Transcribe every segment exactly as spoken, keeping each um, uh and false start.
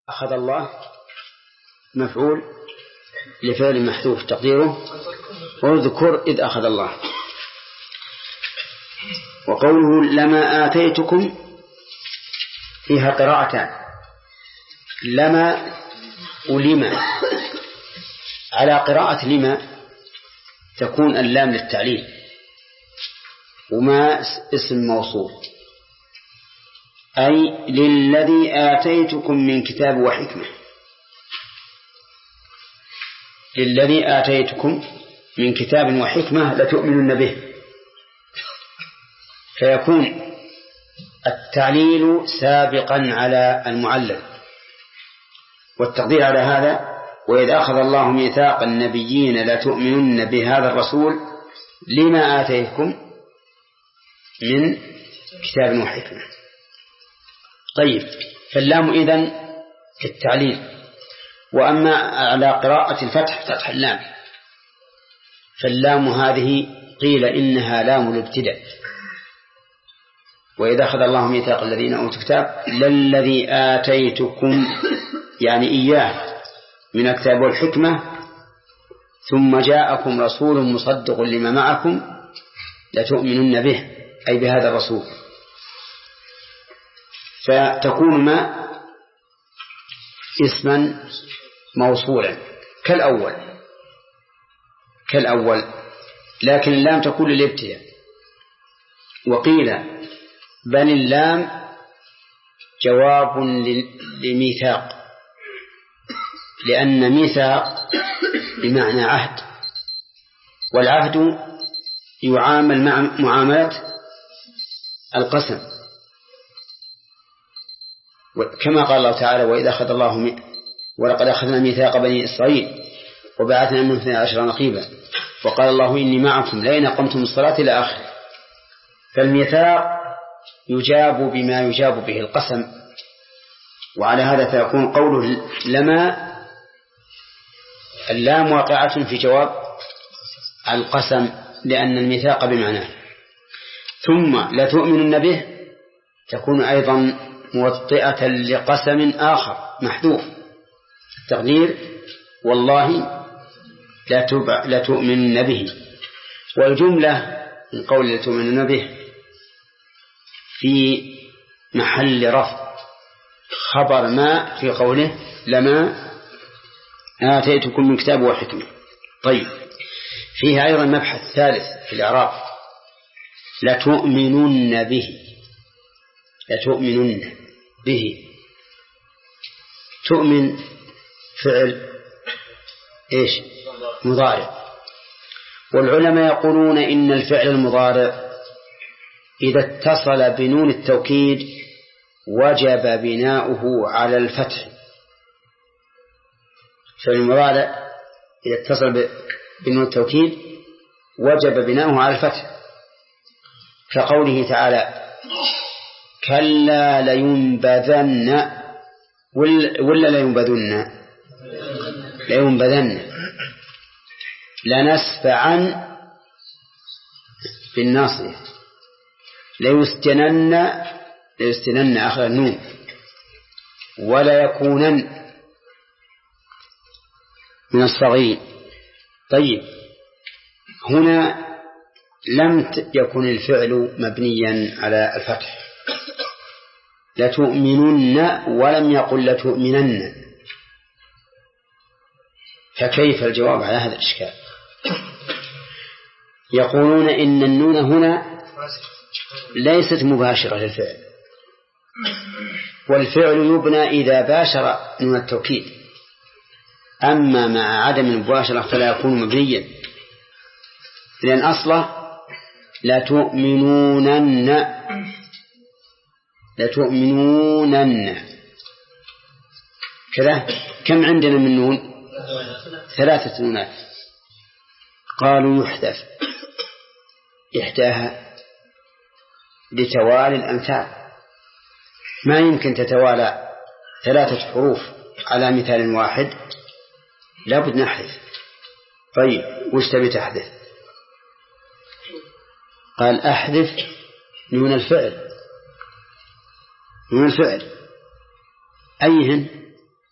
أخذ الله مفعول لفعل محذوف تقديره اذكر إذ أخذ الله. وقوله لما آتيتكم فيها قراءتان، لما ولما. على قراءة لما تكون اللام للتعليل، وما اسم موصول، أي للذي آتيتكم من كتاب وحكمة، للذي آتيتكم من كتاب وحكمة لتؤمنن به، فيكون التعليل سابقا على المعلل. والتقدير على هذا وإذ أخذ الله ميثاق النبيين لتؤمنن بهذا الرسول لما آتيتكم من كتاب وحكمة. طيب، فاللام إذن التعليل. وأما على قراءة الفتح فتح اللام، فاللام هذه قيل إنها لام الابتداء، وإذا أخذ الله ميثاق الذين أوتوا الكتاب للذي آتيتكم يعني إياه من الكتاب والحكمة ثم جاءكم رسول مصدق لما معكم لتؤمنن به، أي بهذا الرسول. فتكون ما اسما موصولا كالأول كالأول لكن اللام تكون للابتداء. وقيل بل اللام جواب لميثاق، لأن ميثاق بمعنى عهد، والعهد يعامل مع معاملة القسم، كما قال الله تعالى وإذا أخذ الله ولقد أخذنا ميثاق بني إسرائيل وبعثنا منهم اثني عشر نقيبا وقال الله إني معكم لئن أقمتم الصلاة إلى آخره. فالميثاق يجاب بما يجاب به القسم، وعلى هذا فيكون قوله لما اللام واقعة في جواب القسم لأن الميثاق بمعناه. ثم لا تؤمنن به تكون أيضا موطئة لقسم آخر محذوف التقدير والله لا, لا تؤمنن به. والجملة من قول لا تؤمنن به في محل رفع خبر ما في قوله لما آتيتكم من كتاب وحكمة. طيب، فيها أيضا مبحث ثالث في الإعراب، لتؤمنن به لتؤمنن به. تؤمن فعل إيش؟ مضارع. والعلماء يقولون إن الفعل المضارع إذا اتصل بنون التوكيد وجب بناؤه على الفتح. فعل المضارع إذا اتصل بنون التوكيد وجب بناؤه على الفتح، كقوله تعالى كلا لينبذن ولا لينبذن لينبذن لنسفعا بالناصية ليسجنن ليسجنن آخر النون ولا يكونن من الصغير. طيب، هنا لم يكن الفعل مبنيا على الفتح لتؤمنن ولم يقل لتؤمنن، فكيف الجواب على هذا الإشكال؟ يقولون إن النون هنا ليست مباشرة للفعل، والفعل يبنى إذا باشر نون التوكيد، أما مع عدم المباشرة فلا يكون مبنيا، لأن أصله لتؤمنونن لتؤمنونن كذا. كم عندنا من نون؟ ثلاثة نونات. قالوا يحذف إحداها لتوالي الأمثال، ما يمكن تتوالى ثلاثة حروف على مثال واحد، لابد نحذف. طيب، وش تبي تحذف؟ قال أحذف نون الفعل. نون الفعل أيهن؟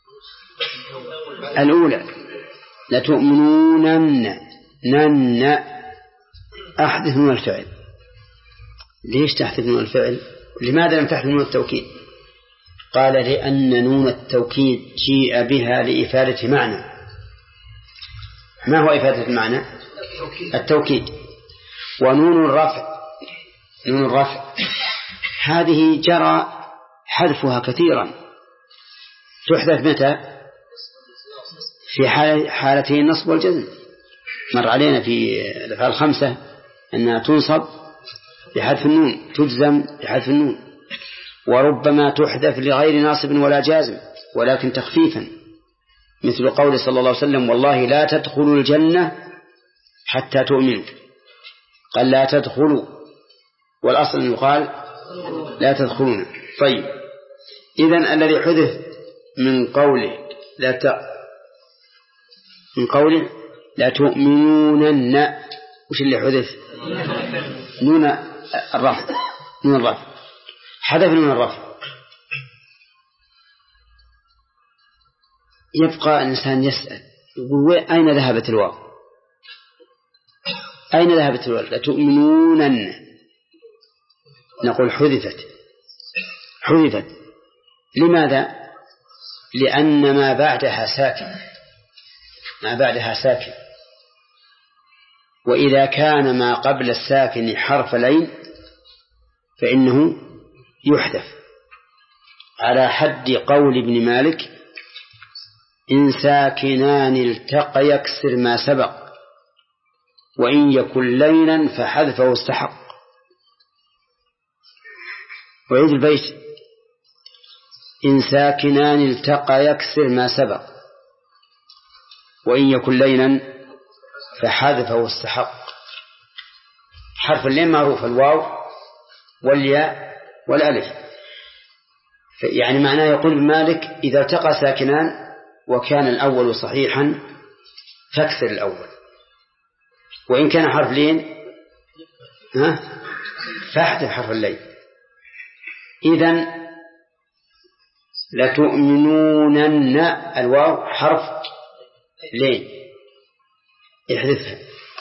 الأولى لتؤمنون نن أحدث من الفعل. ليش تحذف نون الفعل؟ لماذا لم تحذف نون التوكيد؟ قال لأن نون التوكيد جيء بها لإفادة معنى. ما هو إفادة المعنى؟ التوكيد. ونون الرفع نون الرفع هذه جرى حذفها كثيرا، تحذف متى؟ في حالتي النصب والجزم. مر علينا في الأفعال الخمسة أنها تنصب بحذف النون، تجزم بحذف النون، وربما تحذف لغير ناصب ولا جازم ولكن تخفيفا، مثل قول صلى الله عليه وسلم والله لا تدخلوا الجنة حتى تؤمنوا، قال لا تدخلوا، والأصل أن يقال لا تدخلون. طيب إذن الذي حذف من قوله لا ت... من قوله لا تؤمنون، وش اللي حذف؟ نون الرفع نون الرفع حذف نون الرفع. يبقى الإنسان يسأل يقول أين ذهبت الواو؟ أين ذهبت الواو؟ لا تؤمنون، نقول حذفت حذفت لماذا؟ لأن ما بعدها ساكن ما بعدها ساكن وإذا كان ما قبل الساكن حرف لين فإنه يحذف، على حد قول ابن مالك إن ساكنان التقى يكسر ما سبق وإن يكن لينا فحذفه استحق. وعيد البيت إن ساكنان التقى يكسر ما سبق وإن يكن لينا فحذفه استحق. حرف اللين معروف الواو والياء والألف، يعني معناه يقول مالك إذا التقى ساكنان وكان الأول صحيحا فاكسر الأول، وإن كان حرف لين ها فاحذف حرف اللين. إذن لتؤمنون الواو حرف لين احذفها،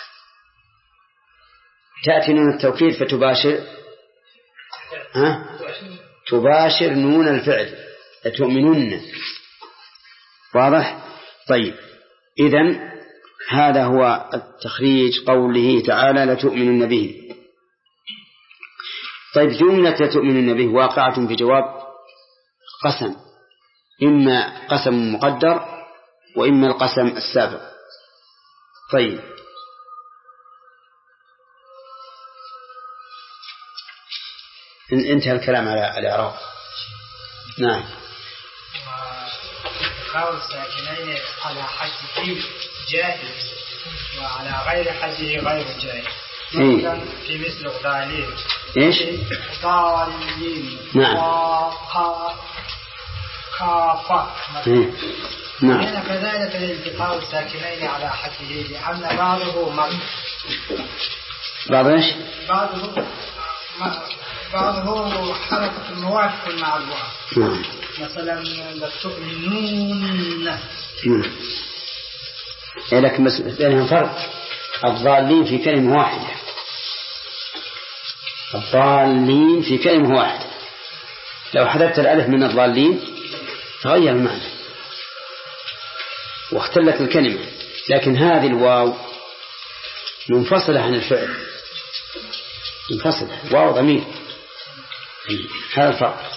تأتي نون التوكيد فتباشر ها تباشر نون الفعل لتؤمنون. واضح؟ طيب إذن هذا هو التخريج قوله تعالى لتؤمنون به. طيب جملة لتؤمنون به واقعة في جواب قسم، إما قسم مقدر وإما القسم السابق. طيب انتهى الكلام على الإعراب. نعم. قول ساكنين على حده جائز وعلى غير حده غير جائز. مثلا في مثل ضالين. ايش؟ ضالين. نعم. كافة. نعم. هنا كذلك الالتقاء الساكنين على حده لأن بعضه مر. بعض ايش؟ بعضه بعضه حركة موافق مع الواو. مثلا لتؤمنون. لكن بس بينهم فرق، الضالين في كلمة واحدة الضالين في كلمة واحدة، لو حذفت الألف من الضالين تغير المعنى واختلت الكلمة، لكن هذه الواو منفصلة عن الفعل، منفصلة، واو ضمير، هذا الفرق.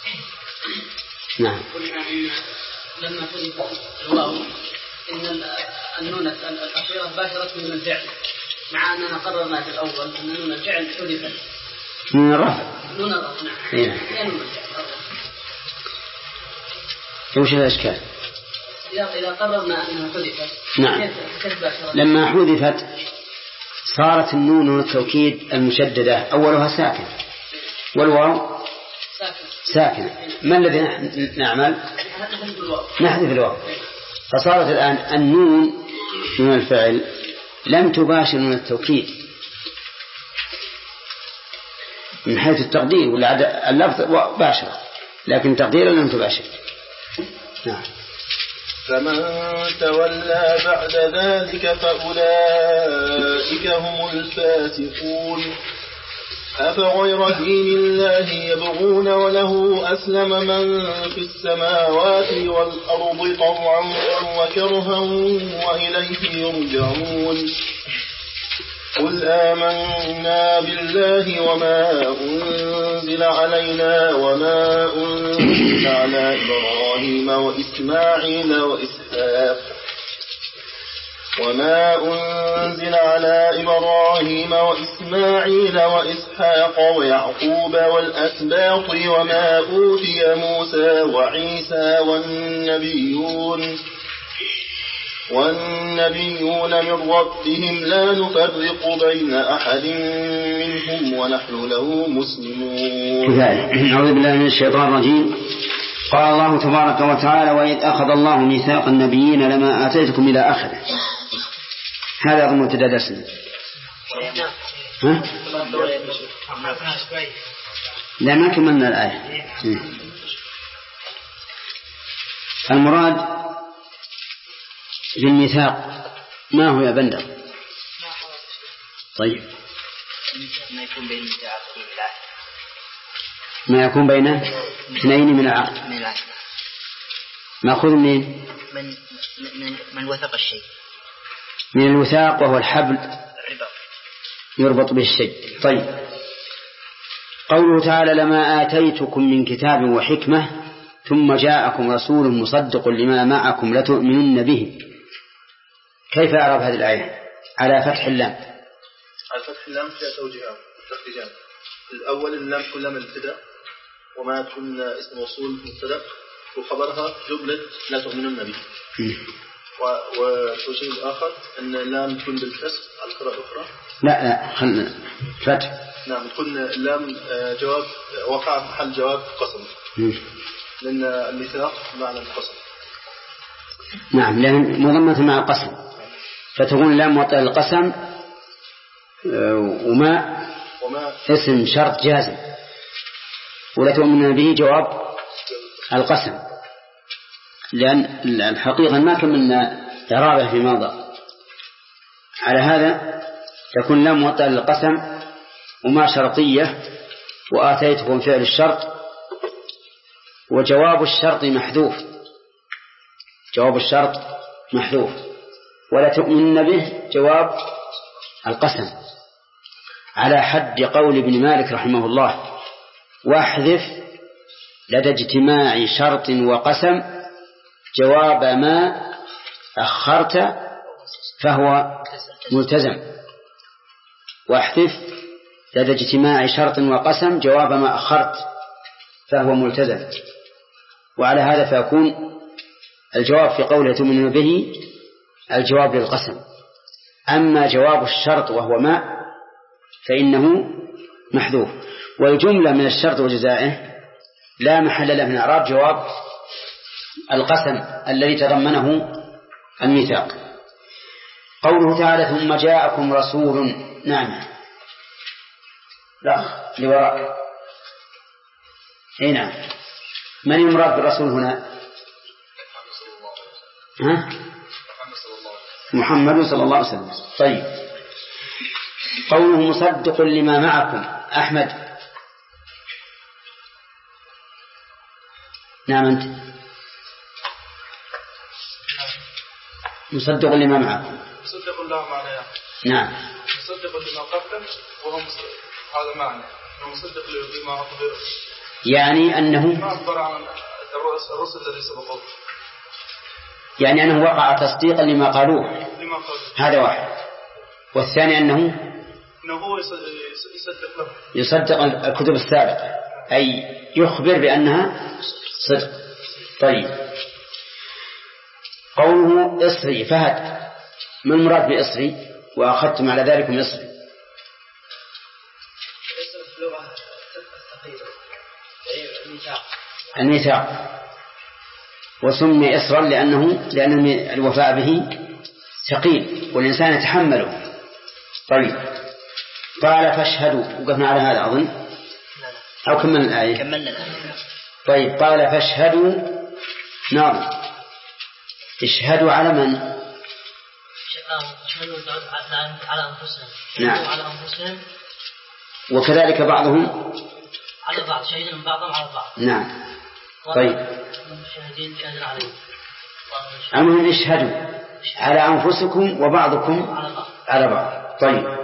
نعم. لما حذفت الواو إن النون الأخيرة باشرت من الفعل، مع أننا قررنا في الأول أن نون الفعل حذفت من الرفع. نون الرفع نعم. إيه. نون الفعل. وش الأشكال؟ إذا قررنا أنها حذفت. نعم. لما حذفت صارت النون التوكيد المشددة أولها ساكن والواو ساكن. ما الذي نعمل؟ نحذف الواو، فصارت الآن النون من الفعل لم تباشر من التوكيد من حيث التقدير، ولا اللفظ باشر لكن تقديرا لم تباشر. نعم. فمن تولى بعد ذلك فأولئك هم الفاسقون. أفغير دين الله يبغون وله أسلم من في السماوات والأرض طوعا وكرها وإليه يرجعون. قل آمنا بالله وما أنزل علينا وما أنزل على إبراهيم وإسماعيل وإسحاق وما أنزل على إبراهيم وإسماعيل وإسحاق ويعقوب والأسباط وما أوتي موسى وعيسى والنبيون والنبيون من ربهم لا نفرق بين أحد منهم ونحن له مسلمون. أعوذ بالله من الشيطان الرجيم. قال الله تبارك وتعالى: وإذ أخذ الله ميثاق النبيين لما آتيتكم إلى آخره. هذا أظن مبتدأ درسنا. ها؟ لا ما كملنا الآية. المراد بالميثاق ما هو يا بندر؟ طيب ما يكون بين ما يكون بين اثنين من العقد. مأخوذ من من من من وثق الشيء، من الوثاق وهو الحبل يربط به الشيء. طيب قوله تعالى: لما آتيتكم من كتاب وحكمة ثم جاءكم رسول مصدق لما معكم لتؤمنن به. كيف أعرف هذه الآية على فتح اللام؟ على فتح اللام فيها توجيهان تخريجان. الأول اللام تكون لام الابتداء وما تكون اسم موصول مبتدأ وخبرها جملة لا تؤمنن به. والتوجيه الآخر أن اللام تكون بالكسر على القراءة الأخرى. لا لا خلنا فتح. نعم تكون اللام جواب وقع في محل جواب قسم. لأن الميثاق معنى القسم. نعم لأن مضمة مع القسم فتكون اللام موطئة للقسم وما وما اسم شرط جازم ولا تؤمن به جواب القسم، لأن الحقيقة ما كملنا إعرابه في ماضى. على هذا تكون لام موطئة للقسم وما شرطية وآتيتكم فعل الشرط وجواب الشرط محذوف. جواب الشرط محذوف ولا تؤمن به جواب القسم، على حد قول ابن مالك رحمه الله: واحذف لدى اجتماع شرط وقسم جواب ما أخرت فهو ملتزم. واحذف لدى اجتماع شرط وقسم جواب ما أخرت فهو ملتزم. وعلى هذا فيكون الجواب في قوله تؤمن به الجواب للقسم. أما جواب الشرط وهو ما فإنه محذوف. والجملة من الشرط وجزائه لا محل له من إعراب جواب القسم الذي تضمنه الميثاق. قوله تعالى: ثم جاءكم رسول. نعم لا لوراء. اي نعم. من المراد بالرسول هنا؟ ها؟ محمد صلى الله عليه وسلم. طيب قوله مصدق لما معكم. أحمد. نعم أنت. مصدق لما معكم. مصدق الله معناه. نعم. مصدق لما قبله وهو هذا معنى. مصدق لما أخبر. يعني أنه ما أخبر عن الرسل الذي سبقوه. يعني أنه وقع تصديقا لما قالوه. هذا واحد. والثاني أنه أنه يصدق له. يصدق الكتب السابقة أي يخبر بأنها صدق. طيب قوله إصري. فهد ما المراد بإصري وأخذتم على ذلك من إصري؟ الميثاق وسمي إصرا لأنه لأن الوفاء به ثقيل والإنسان يتحمله. طيب قال فاشهدوا. وقفنا على هذا أظن أو كملنا الآية؟ كملنا الآية. طيب قال فاشهدوا. نعم اشهدوا على من؟ على أنفسهم. نعم. على أنفسهم. وكذلك بعضهم على بعض، شهدوا بعضهم على بعض. نعم. طيب. شاهدين شاهدين عليهم. المهم اشهدوا على أنفسكم وبعضكم على بعض. طيب.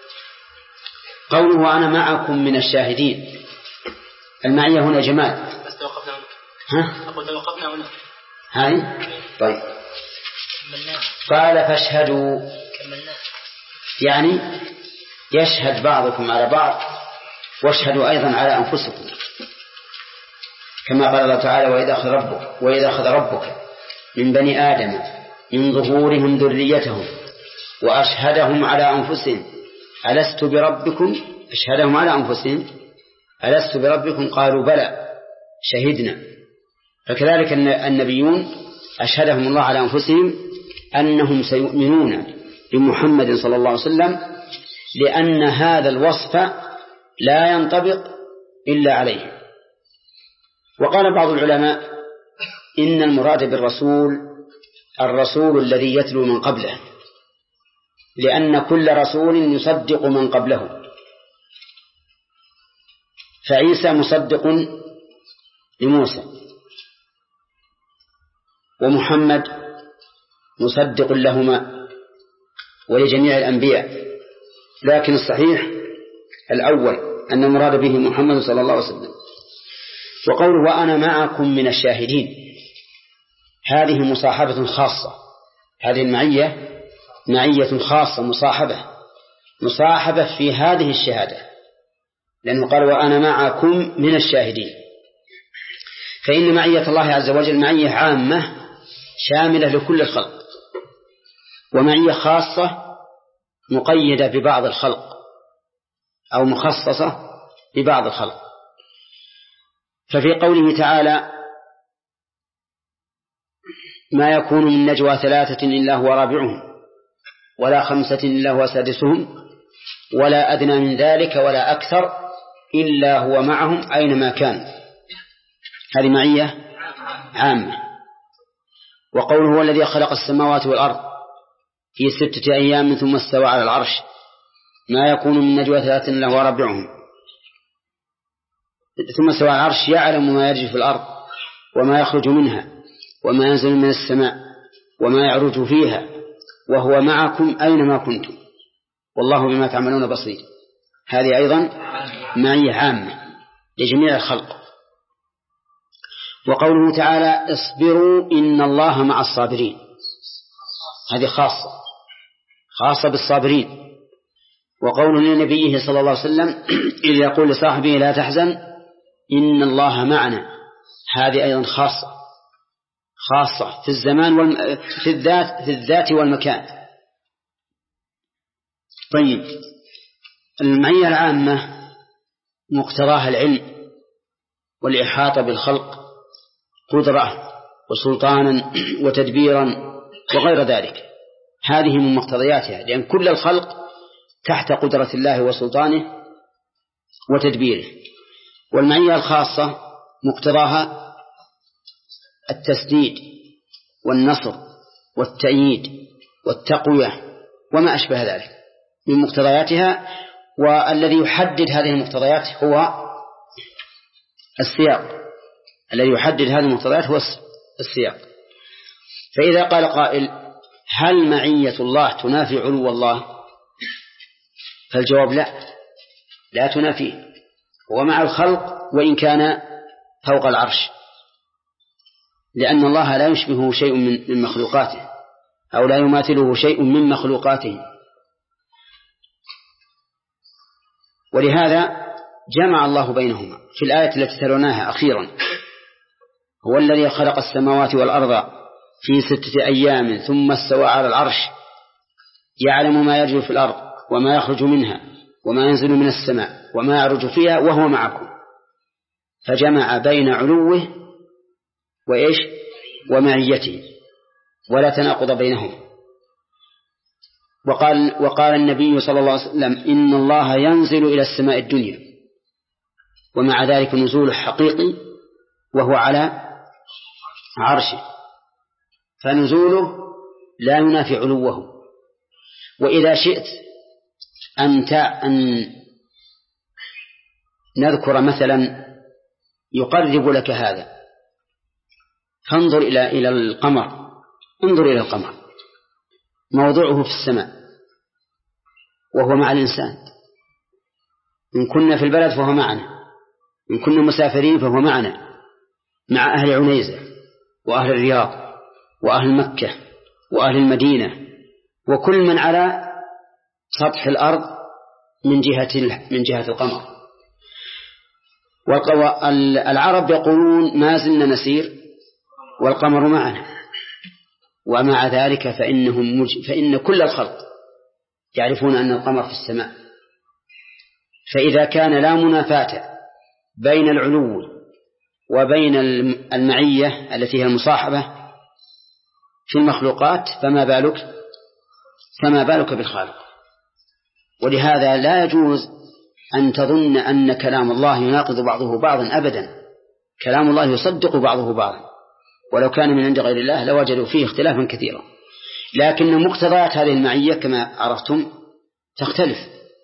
قوله وأنا معكم من الشاهدين، المعية هنا جمال. بس توقفنا ها؟ أقول توقفنا هنا. هاي. طيب. كملنا. قال فاشهدوا، كملنا. يعني يشهد بعضكم على بعض، واشهدوا أيضا على أنفسكم، كما قال الله تعالى وإذا أخذ ربك وإذا أخذ ربك من بني آدم من ظهورهم ذريتهم وأشهدهم على أنفسهم ألست بربكم، أشهدهم على أنفسهم ألست بربكم قالوا بلى شهدنا. فكذلك النبيون أشهدهم الله على أنفسهم أنهم سيؤمنون بمحمد صلى الله عليه وسلم، لأن هذا الوصف لا ينطبق إلا عليه. وقال بعض العلماء إن المراد بالرسول الرسول الذي يتلو من قبله، لأن كل رسول يصدق من قبله، فعيسى مصدق لموسى، ومحمد مصدق لهما ولجميع الأنبياء، لكن الصحيح الأول أن المراد به محمد صلى الله عليه وسلم. وقوله وأنا معكم من الشاهدين، هذه مصاحبة خاصة، هذه المعية معية خاصة، مصاحبة مصاحبة في هذه الشهادة، لأنه قال وأنا معكم من الشاهدين. فإن معية الله عز وجل معية عامة شاملة لكل الخلق، ومعية خاصة مقيدة ببعض الخلق أو مخصصة ببعض الخلق. ففي قوله تعالى ما يكون من نجوى ثلاثة إلا هو رابعهم ولا خمسة إلا هو سادسهم ولا أدنى من ذلك ولا أكثر إلا هو معهم أينما كان، هذه معية عامة. وقوله هو الذي خلق السماوات والأرض في ستة أيام ثم استوى على العرش ما يكون من نجوى ثلاثة إلا هو رابعهم ثم استوى على العرش يعلم ما يجري في الأرض وما يخرج منها وما ينزل من السماء وما يعرج فيها وهو معكم أينما كنتم والله بما تعملون بصير. هذه أيضا معية عامة لجميع الخلق. وقوله تعالى اصبروا إن الله مع الصابرين، هذه خاصة خاصة بالصابرين. وقوله لنبيه صلى الله عليه وسلم إذ يقول لصاحبه لا تحزن إن الله معنا، هذه أيضا خاصة خاصة في الزمان والم... في الذات في الذات والمكان. طيب، المعية العامة مقتضاها العلم والإحاطة بالخلق قدرة وسلطانا وتدبيرا وغير ذلك، هذه من مقتضياتها، لأن كل الخلق تحت قدرة الله وسلطانه وتدبيره. والمعية الخاصة مقتضاها التسديد والنصر والتأييد والتقوية وما أشبه ذلك من مقتضياتها. والذي يحدد هذه المقتضيات هو السياق، الذي يحدد هذه المقتضيات هو السياق. فإذا قال قائل هل معية الله تنافي علو الله؟ فالجواب لا، لا تنافيه، هو مع الخلق وإن كان فوق العرش، لأن الله لا يشبهه شيء من مخلوقاته أو لا يماثله شيء من مخلوقاته. ولهذا جمع الله بينهما في الآية التي تلوناها أخيرا، هو الذي خلق السماوات والأرض في ستة أيام ثم استوى على العرش يعلم ما يجري في الأرض وما يخرج منها وما ينزل من السماء وما يعرج فيها وهو معكم، فجمع بين علوه وإيش ومعيته ولا تناقض بينهم. وقال, وقال النبي صلى الله عليه وسلم إن الله ينزل إلى السماء الدنيا، ومع ذلك نزول حقيقي وهو على عرشه. فنزوله لا ينافي علوه. وإذا شئت أن أن نذكر مثلا يقرب لك هذا، فانظر إلى إلى القمر، انظر إلى القمر موضوعه في السماء وهو مع الإنسان، إن كنا في البلد فهو معنا، إن كنا مسافرين فهو معنا، مع أهل عنيزة وأهل الرياض وأهل مكة وأهل المدينة وكل من على سطح الأرض من جهة من جهة القمر. والعرب يقولون ما زلنا نسير والقمر معنا، ومع ذلك فإنهم مج... فإن كل الخلق يعرفون أن القمر في السماء. فإذا كان لا منافاة بين العلو وبين المعية التي هي المصاحبة في المخلوقات فما بالك فما بالك بالخالق. ولهذا لا يجوز أن تظن أن كلام الله يناقض بعضه بعضا أبدا، كلام الله يصدق بعضه بعضا، ولو كان من عند غير الله لوجدوا فيه اختلافا كثيرا، لكن مقتضيات هذه المعية كما عرفتم تختلف،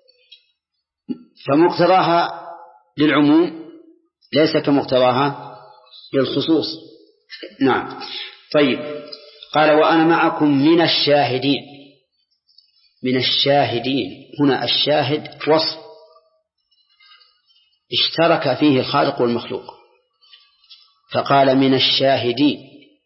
فمقتضاها للعموم ليس كمقتضاها للخصوص. نعم. طيب، قال وأنا معكم من الشاهدين. من الشاهدين هنا الشاهد وصف اشترك فيه الخالق والمخلوق، فقال من الشاهدين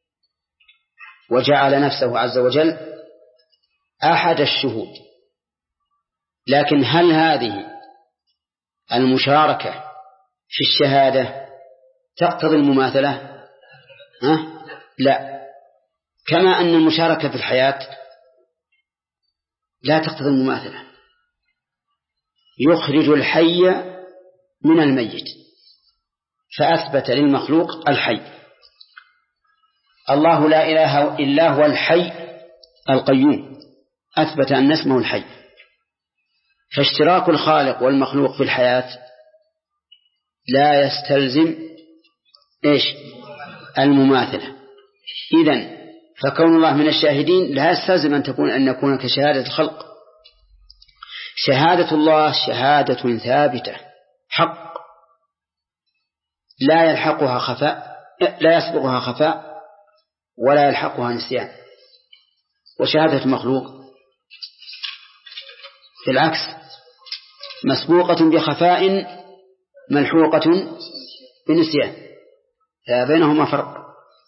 وجعل نفسه عز وجل أحد الشهود. لكن هل هذه المشاركة في الشهادة تقتضي المماثلة؟ أه؟ لا، كما أن المشاركة في الحياة لا تقتضي المماثلة. يخرج الحي من الميت فأثبت للمخلوق الحي. الله لا إله إلا هو الحي القيوم، أثبت أن اسمه الحي. فاشتراك الخالق والمخلوق في الحياة لا يستلزم إيش؟ المماثلة. إذن فكون الله من الشاهدين لا يستلزم أن تكون أن يكون كشهادة الخلق. شهادة الله شهادة ثابتة حق لا يلحقها خفاء، لا يسبقها خفاء ولا يلحقها نسيان. وشهادة المخلوق بالعكس مسبوقة بخفاء ملحوقة بنسيان، بينهما فرق.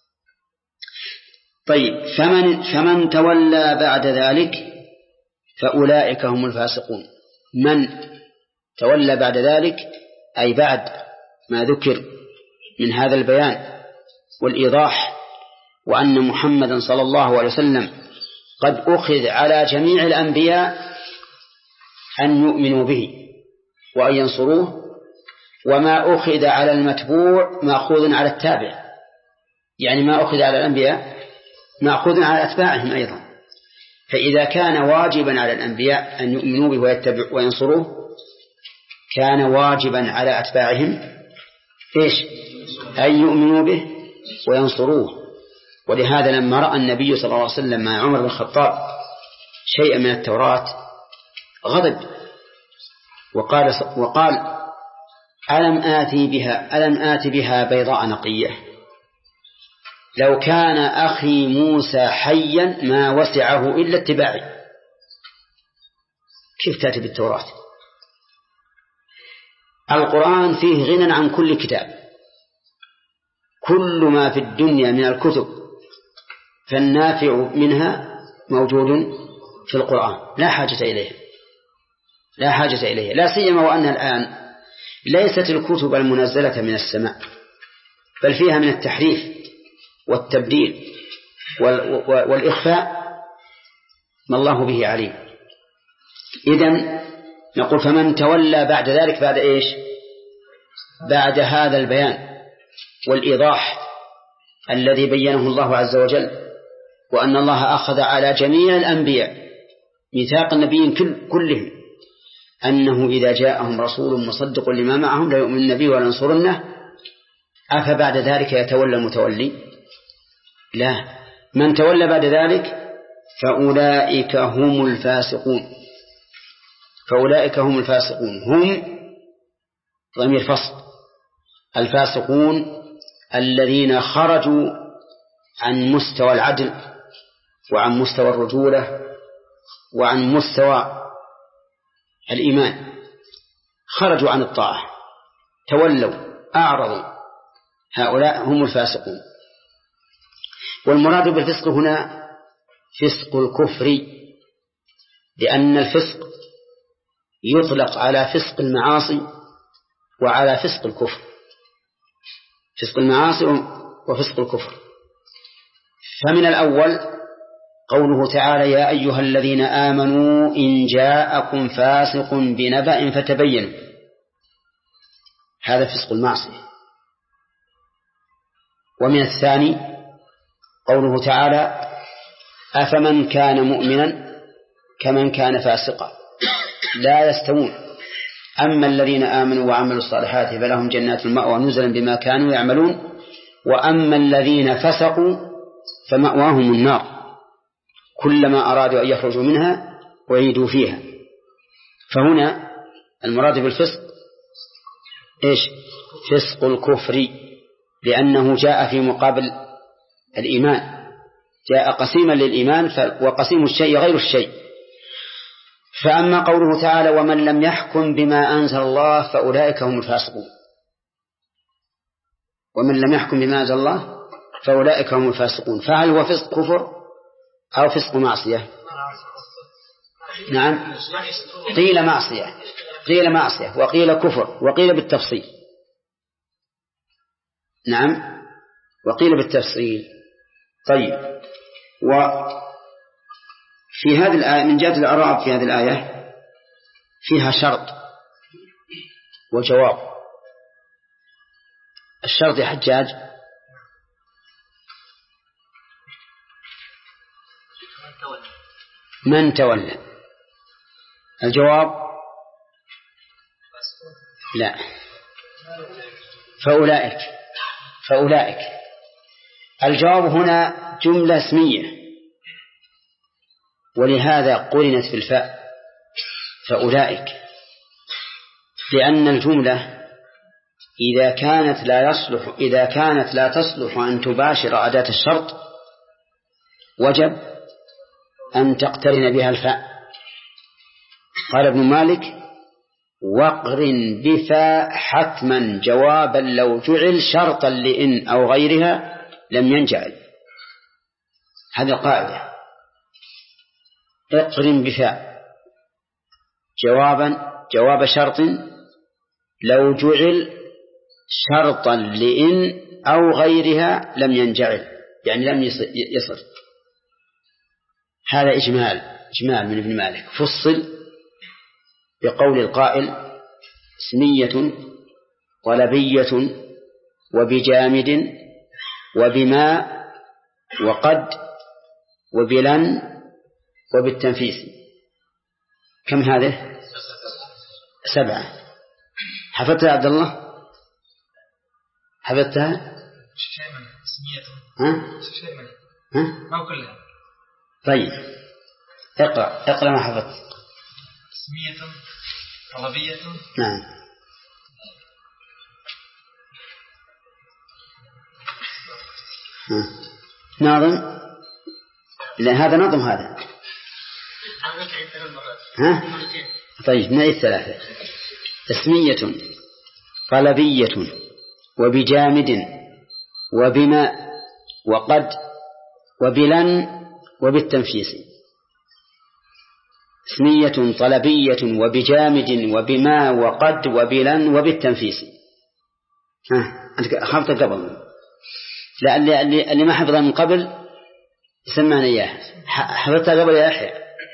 طيب، فمن, فمن تولى بعد ذلك فأولئك هم الفاسقون. من تولى بعد ذلك أي بعد ما ذكر من هذا البيان والإيضاح، وأن محمدا صلى الله عليه وسلم قد أخذ على جميع الأنبياء أن يؤمنوا به وأن ينصروه، وما أخذ على المتبوع مأخوذ على التابع، يعني ما أخذ على الأنبياء مأخوذ على أتباعهم أيضا. فإذا كان واجبا على الأنبياء أن يؤمنوا به ويتبعوا وينصروه، كان واجبا على أتباعهم إيش؟ أن يؤمنوا به وينصروه. ولهذا لما رأى النبي صلى الله عليه وسلم مع عمر بن الخطاب شيئا من التوراة غضب وقال وقال ألم آتي بها ألم آتي بها بيضاء نقية، لو كان أخي موسى حيا ما وسعه إلا اتباعي. كيف تأتي بالتوراة؟ القرآن فيه غنى عن كل كتاب، كل ما في الدنيا من الكتب فالنافع منها موجود في القرآن، لا حاجة إليه لا حاجة إليه لا سيما وأن الآن ليست الكتب المنزلة من السماء، بل فيها من التحريف والتبديل والإخفاء ما الله به عليم. إذن نقول فمن تولى بعد ذلك، بعد إيش؟ بعد هذا البيان والإيضاح الذي بينه الله عز وجل، وأن الله أخذ على جميع الأنبياء ميثاق النبيين كلهم أنه إذا جاءهم رسول مصدق لما معهم لا يؤمن النبي ولا ينصرنه، أفبعد ذلك يتولى المتولي؟ لا، من تولى بعد ذلك فأولئك هم الفاسقون. فأولئك هم الفاسقون، هم ضمير فصل، الفاسقون الذين خرجوا عن مستوى العدل وعن مستوى الرجولة وعن مستوى الإيمان، خرجوا عن الطاعة، تولوا، أعرضوا، هؤلاء هم الفاسقون. والمراد بالفسق هنا فسق الكفر، لأن الفسق يطلق على فسق المعاصي وعلى فسق الكفر، فسق المعاصي وفسق الكفر. فمن الأول قوله تعالى يا أيها الذين آمنوا إن جاءكم فاسق بنبأ فتبينوا، هذا فسق المعصية. ومن الثاني قوله تعالى أفمن كان مؤمنا كمن كان فاسقا لا يستوون، أما الذين آمنوا وعملوا الصالحات فلهم جنات المأوى نزلا بما كانوا يعملون، وأما الذين فسقوا فمأواهم النار كلما أرادوا أن يخرجوا منها ويعيدوا فيها. فهنا المراد بالفسق إيش؟ فسق الكفر، لأنه جاء في مقابل الإيمان، جاء قسيما للإيمان، وقسيم الشيء غير الشيء. فأما قوله تعالى ومن لم يحكم بما أنزل الله فأولئك هم الفاسقون، ومن لم يحكم بما أنزل الله فأولئك هم الفاسقون، فهل هو فسق كفر أو فسق معصية؟ نعم، قيل معصية، قيل معصية وقيل كفر وقيل بالتفصيل. نعم، وقيل بالتفصيل. طيب، وفي هذه الآية من جهة الأعراب في هذه الآية فيها شرط وجواب. الشرط يا حجاج من تولى، الجواب لا، فأولئك فأولئك الجواب هنا جملة اسمية، ولهذا قرنت في الفاء فأولئك، لأن الجملة إذا كانت لا يصلح إذا كانت لا تصلح أن تباشر أداة الشرط وجب أن تقترن بها الفاء. قال ابن مالك واقرن بفاء حتما جوابا لو جعل شرطا لإن أو غيرها لم ينجعل. هذه القاعدة، اقرن بفاء جوابا جواب شرط لو جعل شرطا لإن أو غيرها لم ينجعل، يعني لم يصل. هذا إجمال إجمال من ابن مالك، فصل بقول القائل اسمية طلبية وبجامد وبما وقد وبلن وبالتنفيس. كم هذه؟ سبعة. حفظتها عبد الله؟ حفظتها؟ ها؟ ها؟ ما كلها. طيب اقرأ اقرأ ما حفظت. اسمية طلبية. نعم. ها. ناظم، لا هذا نظم هذا. ها؟ طيب نعيد ثلاثة. اسمية طلبية وبجامد وبما وقد وبلن وبالتنفيس. اسمية طلبية وبجامد وبما وقد وبلن وبالتنفيس. ها أنت أخذت قبل، لا اللي, اللي, اللي ما حفظها من قبل سمعنا إياه. حفظتها قبل يا يحيى.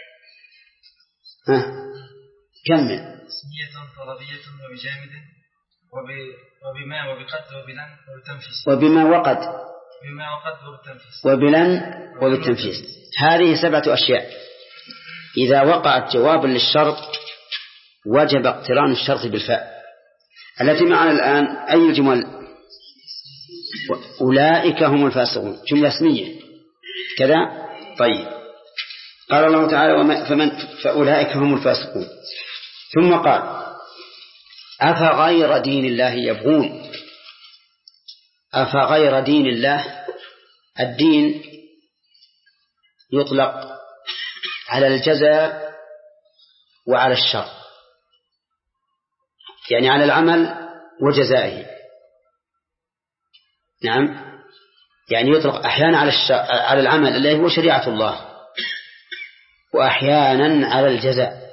ها كمل. اسمية طلبية وبجامد وب... وبما وبقد وبلن وبالتنفيس. وبما وقد بما وقد وبالتنفيس وبلن وبالتنفيس. هذه سبعة أشياء إذا وقعت جوابا للشرط وجب اقتران الشرط بالفاء. التي معنا الآن أي جمل؟ أولئك هم الفاسقون، جملة اسمية كذا. طيب، قال الله تعالى وما فمن فأولئك هم الفاسقون. ثم قال أفغير دين الله يبغون. أفغير دين الله، الدين يطلق على الجزاء وعلى الشر، يعني على العمل وجزائه. نعم، يعني يطلق أحيانا على على العمل الذي هو شريعة الله، وأحيانا على الجزاء.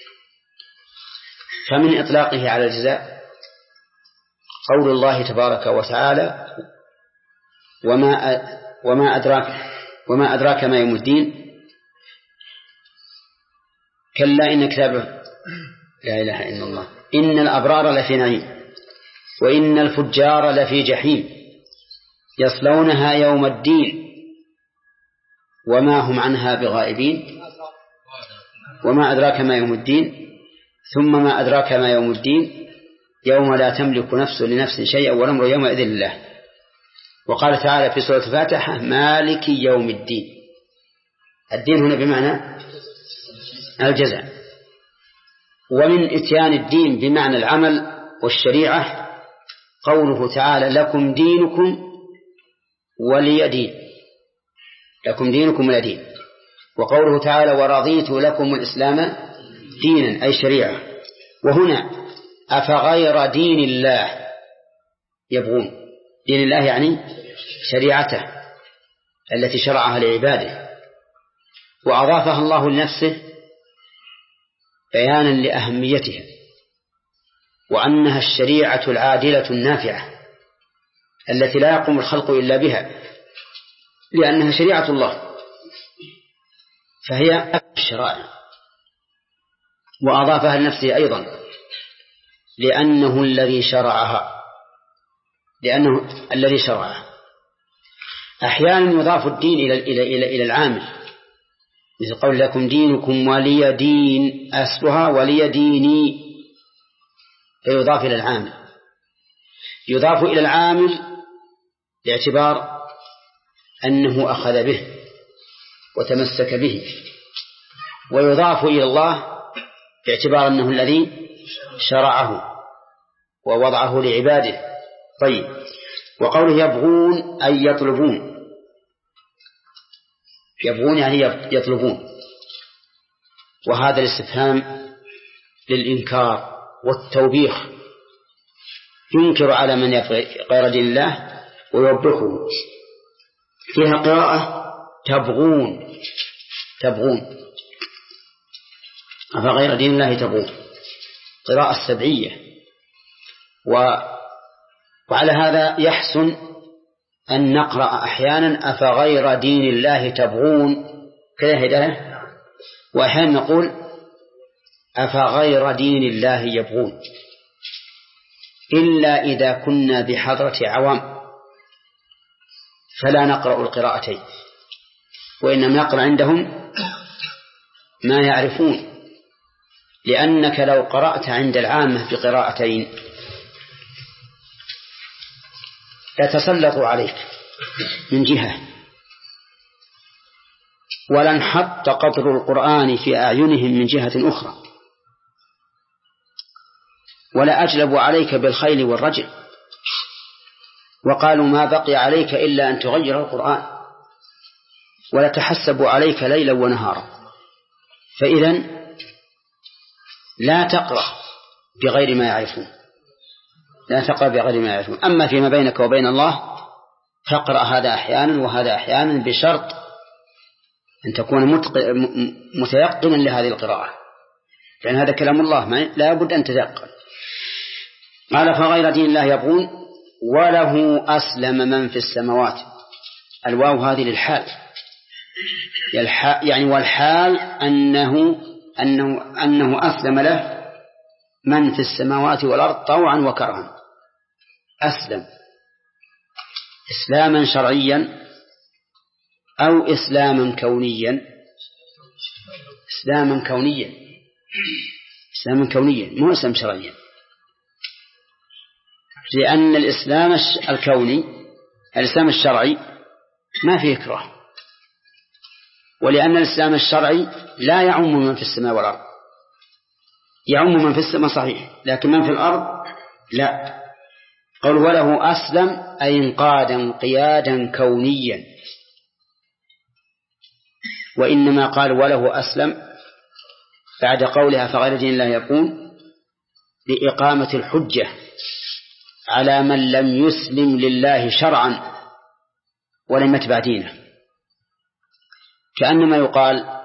فمن إطلاقه على الجزاء قول الله تبارك وتعالى وما وما أدراك وما أدراك ما يوم الدين كلا إن كتاب لا إله إلا الله إن الأبرار لفي نعيم وإن الفجار لفي جحيم يصلونها يوم الدين وما هم عنها بغائبين وما أدراك ما يوم الدين ثم ما أدراك ما يوم الدين يوم لا تملك نفس لنفس شيئا والأمر يومئذ لله. وقال تعالى في سورة الفاتحة مالك يوم الدين. الدين هنا بمعنى الجزاء. ومن إتيان الدين بمعنى العمل والشريعة قوله تعالى لكم دينكم ولي دين. لكم دينكم ولي دين. وقوله تعالى ورضيت لكم الإسلام دينا أي شريعة. وهنا أفغير دين الله يبغون. دين الله يعني شريعته التي شرعها لعباده وأضافها الله لنفسه بيانا لأهميتها وأنها الشريعة العادلة النافعة التي لا يقوم الخلق إلا بها لأنها شريعة الله فهي الشرائع. وأضافها لنفسه أيضا لأنه الذي شرعها لأنه الذي شرعها. أحيانا يضاف الدين إلى إلى إلى إلى العامل مثل قول لكم دينكم ولي دين أصلها ولي ديني فيضاف إلى العامل. يضاف إلى العامل باعتبار أنه أخذ به وتمسك به ويضاف إلى الله باعتبار أنه الذي شرعه ووضعه لعباده. طيب، وقوله يبغون أي يطلبون. يبغون يعني يطلبون. وهذا الاستفهام للإنكار والتوبيخ ينكر على من غير دين الله ويوبخه. فيها قراءة تبغون تبغون أفغير دين الله تبغون قراءة سبعية. و وعلى هذا يحسن أن نقرأ أحيانا أفغير دين الله تبغون كذا هداية وأحيانا نقول أفغير دين الله يبغون إلا إذا كنا بحضرة عوام فلا نقرأ القراءتين وإنما نقرأ عندهم ما يعرفون لأنك لو قرأت عند العامة بقراءتين يتسلطوا عليك من جهة ولانحط قدر القرآن في أعينهم من جهة أخرى ولا أجلبوا عليك بالخيل والرجل وقالوا ما بقي عليك إلا أن تغير القرآن ولا تحسبوا عليك ليلا ونهارا. فإذن لا تقرأ بغير ما يعرفون لا تقرأ بغير ما يعرفون. أما فيما بينك وبين الله فاقرأ هذا أحيانا وهذا أحيانا بشرط أن تكون متيقنا لهذه القراءة لأن هذا كلام الله لا بد أن تتيقن. قال فغير دين الله يبغون وله أسلم من في السماوات. الواو هذه للحال يعني والحال أنه أنه أنه أسلم له من في السماوات والأرض طوعا وكرها. أسلم إسلاما شرعيا أو إسلاما كونيا. إسلاما كونيا إسلاما كونيا مو إسلام شرعيا لأن الإسلام الكوني الإسلام الشرعي ما فيه إكراه ولأن الإسلام الشرعي لا يعم من في السماء والأرض، يعم من في السماء صحيح، لكن من في الأرض لا. قال وله أسلم أي انقادا انقيادا كونيا، وإنما قال وله أسلم بعد قولها فغير دين الله يكون لإقامة الحجة على من لم يسلم لله شرعا ولم يتبع دينه، كأنما يقال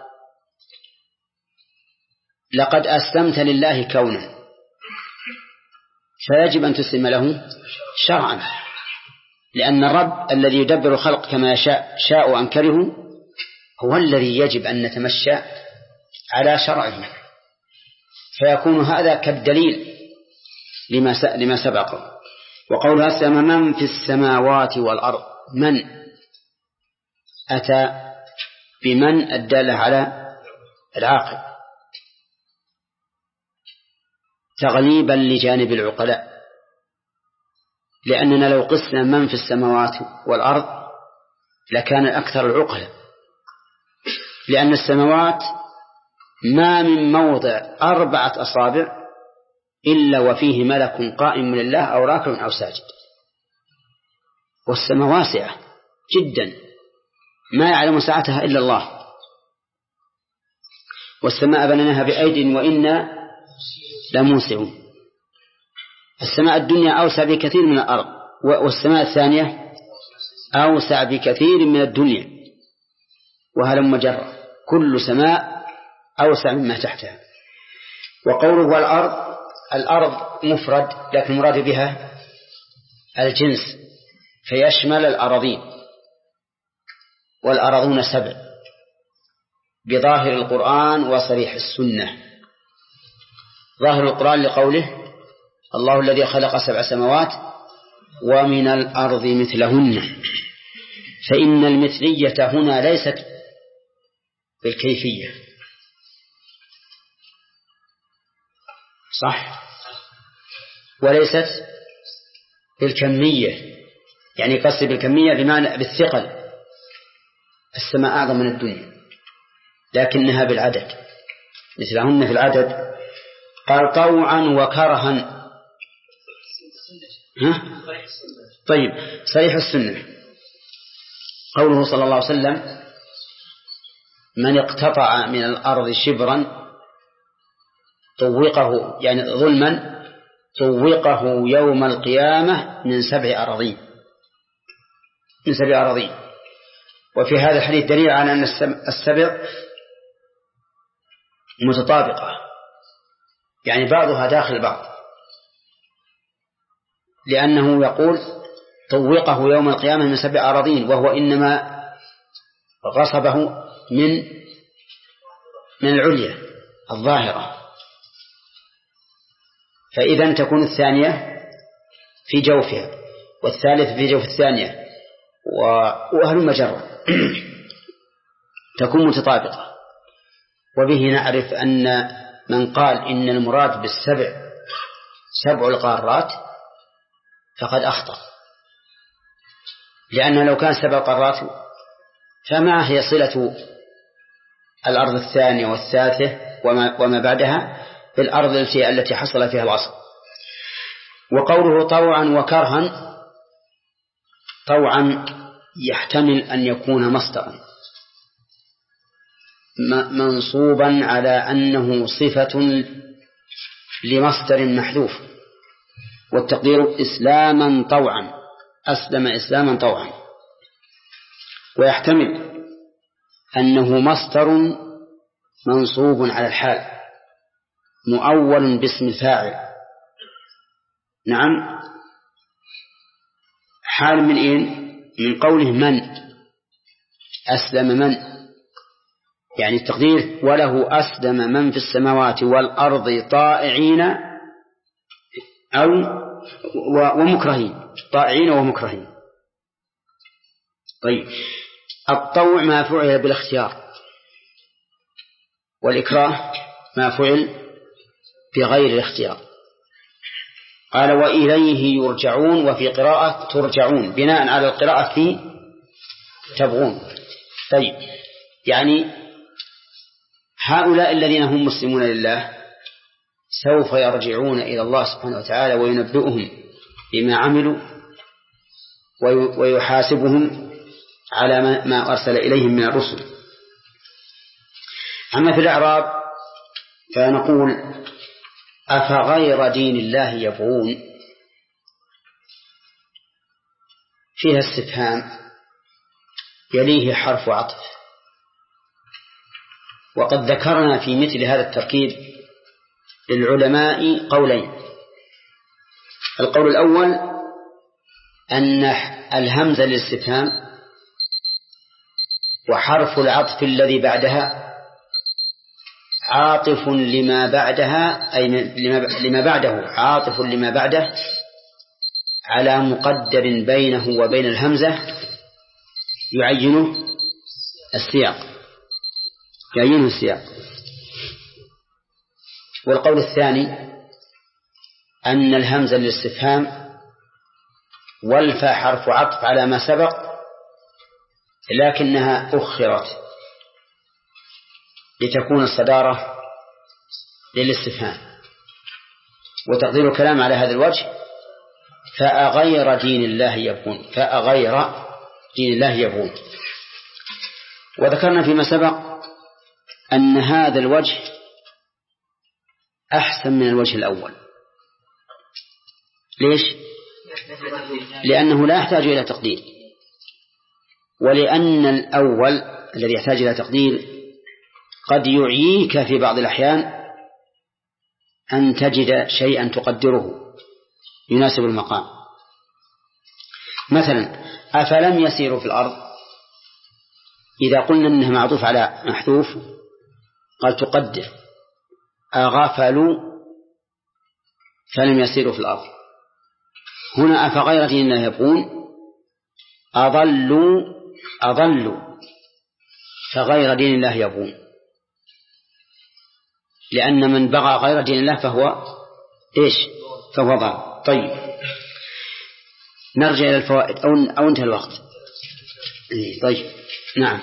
لقد أسلمت لله كونا فيجب أن تسلم له شرعا، لأن الرب الذي يدبر الخلق كما يشاء شاء وأن كرهوا هو الذي يجب أن نتمشى على شرعه، فيكون هذا كالدليل لما لما سبق. وقول أسلم من في السماوات والأرض، من أتى بمن الدالة على العاقل تغليبا لجانب العقلاء، لأننا لو قسنا من في السماوات والأرض لكان الأكثر العقلاء، لأن السماوات ما من موضع أربعة أصابع إلا وفيه ملك قائم لله أو راكع أو ساجد، والسماء واسعة جدا ما يعلم ساعتها إلا الله، والسماء بنيناها بأيد وإنا لموسعون. السماء الدنيا أوسع بكثير من الأرض، والسماء الثانية أوسع بكثير من الدنيا، وهلم جرة كل سماء أوسع مما تحتها. وقوله والأرض، الأرض مفرد لكن مراد بها الجنس فيشمل الأراضين، والأراضون سبع بظاهر القرآن وصريح السنة. ظاهر القرآن لقوله الله الذي خلق سبع سماوات ومن الأرض مثلهن، فإن المثلية هنا ليست بالكيفية، صح، وليست بالكمية، يعني قصد بالكمية بمعنى بالثقل، السماء أعظم من الدنيا، لكنها بالعدد مثلهن في العدد. قال طوعا وكرها. ها؟ طيب صريح السنة قوله صلى الله عليه وسلم من اقتطع من الأرض شبرا طوقه، يعني ظلما طوقه يوم القيامة من سبع أراضين، من سبع أراضين. وفي هذا الحديث دليل على أن السبع متطابقة، يعني بعضها داخل بعض، لأنه يقول طوقه يوم القيامة من سبع أراضين، وهو إنما غصبه من من العليا الظاهرة، فإذا تكون الثانية في جوفها والثالث في جوف الثانية وهلم جرا تكون متطابقة. وبه نعرف أن من قال إن المراد بالسبع سبع القارات فقد أخطأ، لأن لو كان سبع قارات فما هي صلة الأرض الثانية والثالثة وما, وما بعدها بالأرض التي حصل فيها العصر. وقوله طوعا وكرها، طوعا يحتمل أن يكون مصدرا منصوبا على أنه صفة لمصدر محذوف، والتقدير إسلاما طوعا، أسلم إسلاما طوعا. ويحتمل أنه مصدر منصوب على الحال مؤول باسم الفاعل، نعم، حال من إيه؟ من قوله من أسلم، من يعني التقدير وله أسلم من في السماوات والأرض طائعين أو ومكرهين، طائعين ومكرهين. طيب الطوع ما فعل بالاختيار، والإكراه ما فعل بغير الاختيار. قال وإليه يرجعون، وفي قراءة ترجعون بناء على القراءة في تبغون. طيب يعني هؤلاء الذين هم مسلمون لله سوف يرجعون إلى الله سبحانه وتعالى وينبئهم بما عملوا ويحاسبهم على ما أرسل إليهم من الرسل. أما في الأعراب فنقول أفغير دين الله يبغون، فيها استفهام يليه حرف عطف، وقد ذكرنا في مثل هذا التركيب للعلماء قولين. القول الأول أن الهمزة للاستفهام وحرف العطف الذي بعدها عاطف لما بعدها، أي لما بعده عاطف لما بعده على مقدر بينه وبين الهمزة يعينه السياق يعينه السياق. والقول الثاني أن الهمزة للاستفهام والفاء حرف عطف على ما سبق لكنها أخرت لتكون الصدارة للاستفهام. وتقدير الكلام على هذا الوجه فأغير دين الله يبغون، فأغير دين الله يبغون. وذكرنا فيما سبق أن هذا الوجه أحسن من الوجه الأول. ليش؟ لأنه لا يحتاج إلى تقدير، ولأن الأول الذي يحتاج إلى تقدير قد يعيك في بعض الأحيان أن تجد شيئا تقدره يناسب المقام. مثلا أفلم يسيروا في الأرض، إذا قلنا أنها معطوف على محذوف قال تقدر أغفلوا فلم يسيروا في الأرض. هنا أفغير دين الله يبغون أضلوا أضلوا فغير دين الله يبغون، لأن من بغى غير دين الله فهو إيش؟ فهو ضال. طيب نرجع إلى الفوائد أو, أو انتهى الوقت. طيب نعم.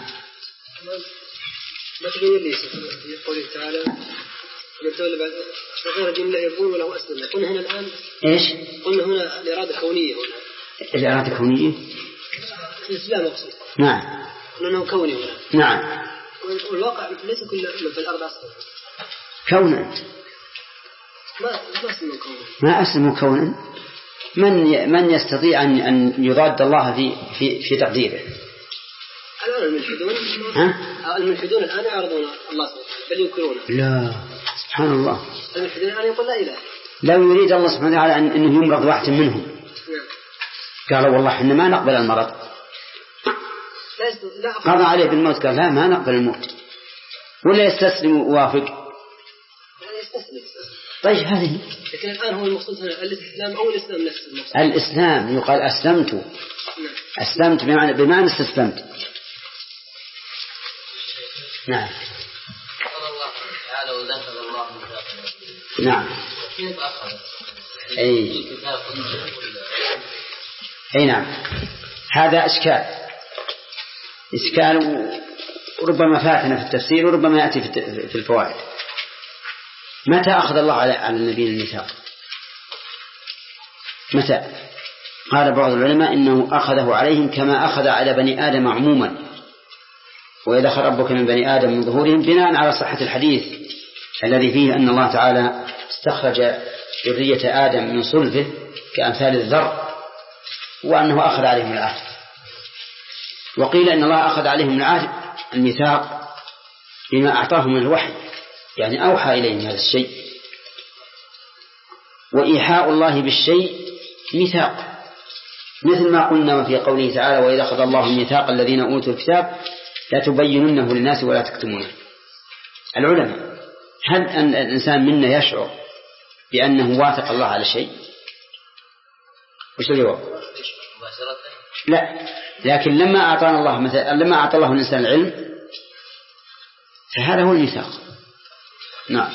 ما تبين لي في قوله تعالى يبتغي بعد غير دين الله يبغون وله أسلم. قلنا هنا الآن إيش؟ قلنا هنا الإرادة كونية. هنا الإرادة كونية. الإسلام أقصد. نعم. لأنه كوني هنا. نعم. والواقع ليس كل من في الأرض أصلا. كونا. ما ما اسمه كونا. ما اسمه كونا. من من يستطيع أن أن يضاد الله في في في تقديره؟ الآن الملحدون. ها؟ الملحدون الآن يعرضون الله سبحانه بل ينكرونه. لا سبحان الله. الملحدون الآن يقول لا إله. لو يريد الله سبحانه وتعالى أن إنه يمرض واحد منهم قالوا والله إحنا ما نقبل المرض، قضى عليه بالموت قال لا ما نقبل الموت، ولا يستسلم ووافق. طيب هذه. لكن الآن هو المقصود هنا الإسلام أو الإسلام نفسه المقصود. الإسلام يقال أسلمت. أسلمت بمعنى بمعنى استسلمت. نعم. نعم. أي. أي نعم. هذا إشكال إشكال وربما فاتنا في التفسير وربما يأتي في الفوائد. متى أخذ الله على النبي الميثاق؟ متى؟ قال بعض العلماء إنه أخذه عليهم كما أخذ على بني آدم عموما، وإذا أخذ ربك من بني آدم من ظهورهم، بناء على صحة الحديث الذي فيه أن الله تعالى استخرج ذرية آدم من صلبه كأمثال الذر، وأنه أخذ عليهم العهد. وقيل إن الله أخذ عليهم العهد الميثاق بما أعطاهم من الوحي، يعني أوحى إليهم هذا الشيء. وإيحاء الله بالشيء ميثاق، مثل ما قلنا في قوله تعالى وإذا أخذ الله ميثاق الذين أوتوا الكتاب لا تبيننه للناس ولا تكتمونه. العلماء هل أن الإنسان منا يشعر بأنه واثق الله على شيء؟ وش الجواب؟ لا، لكن لما أعطانا الله مثلا لما أعطى الله الإنسان العلم فهذا هو الميثاق. نعم.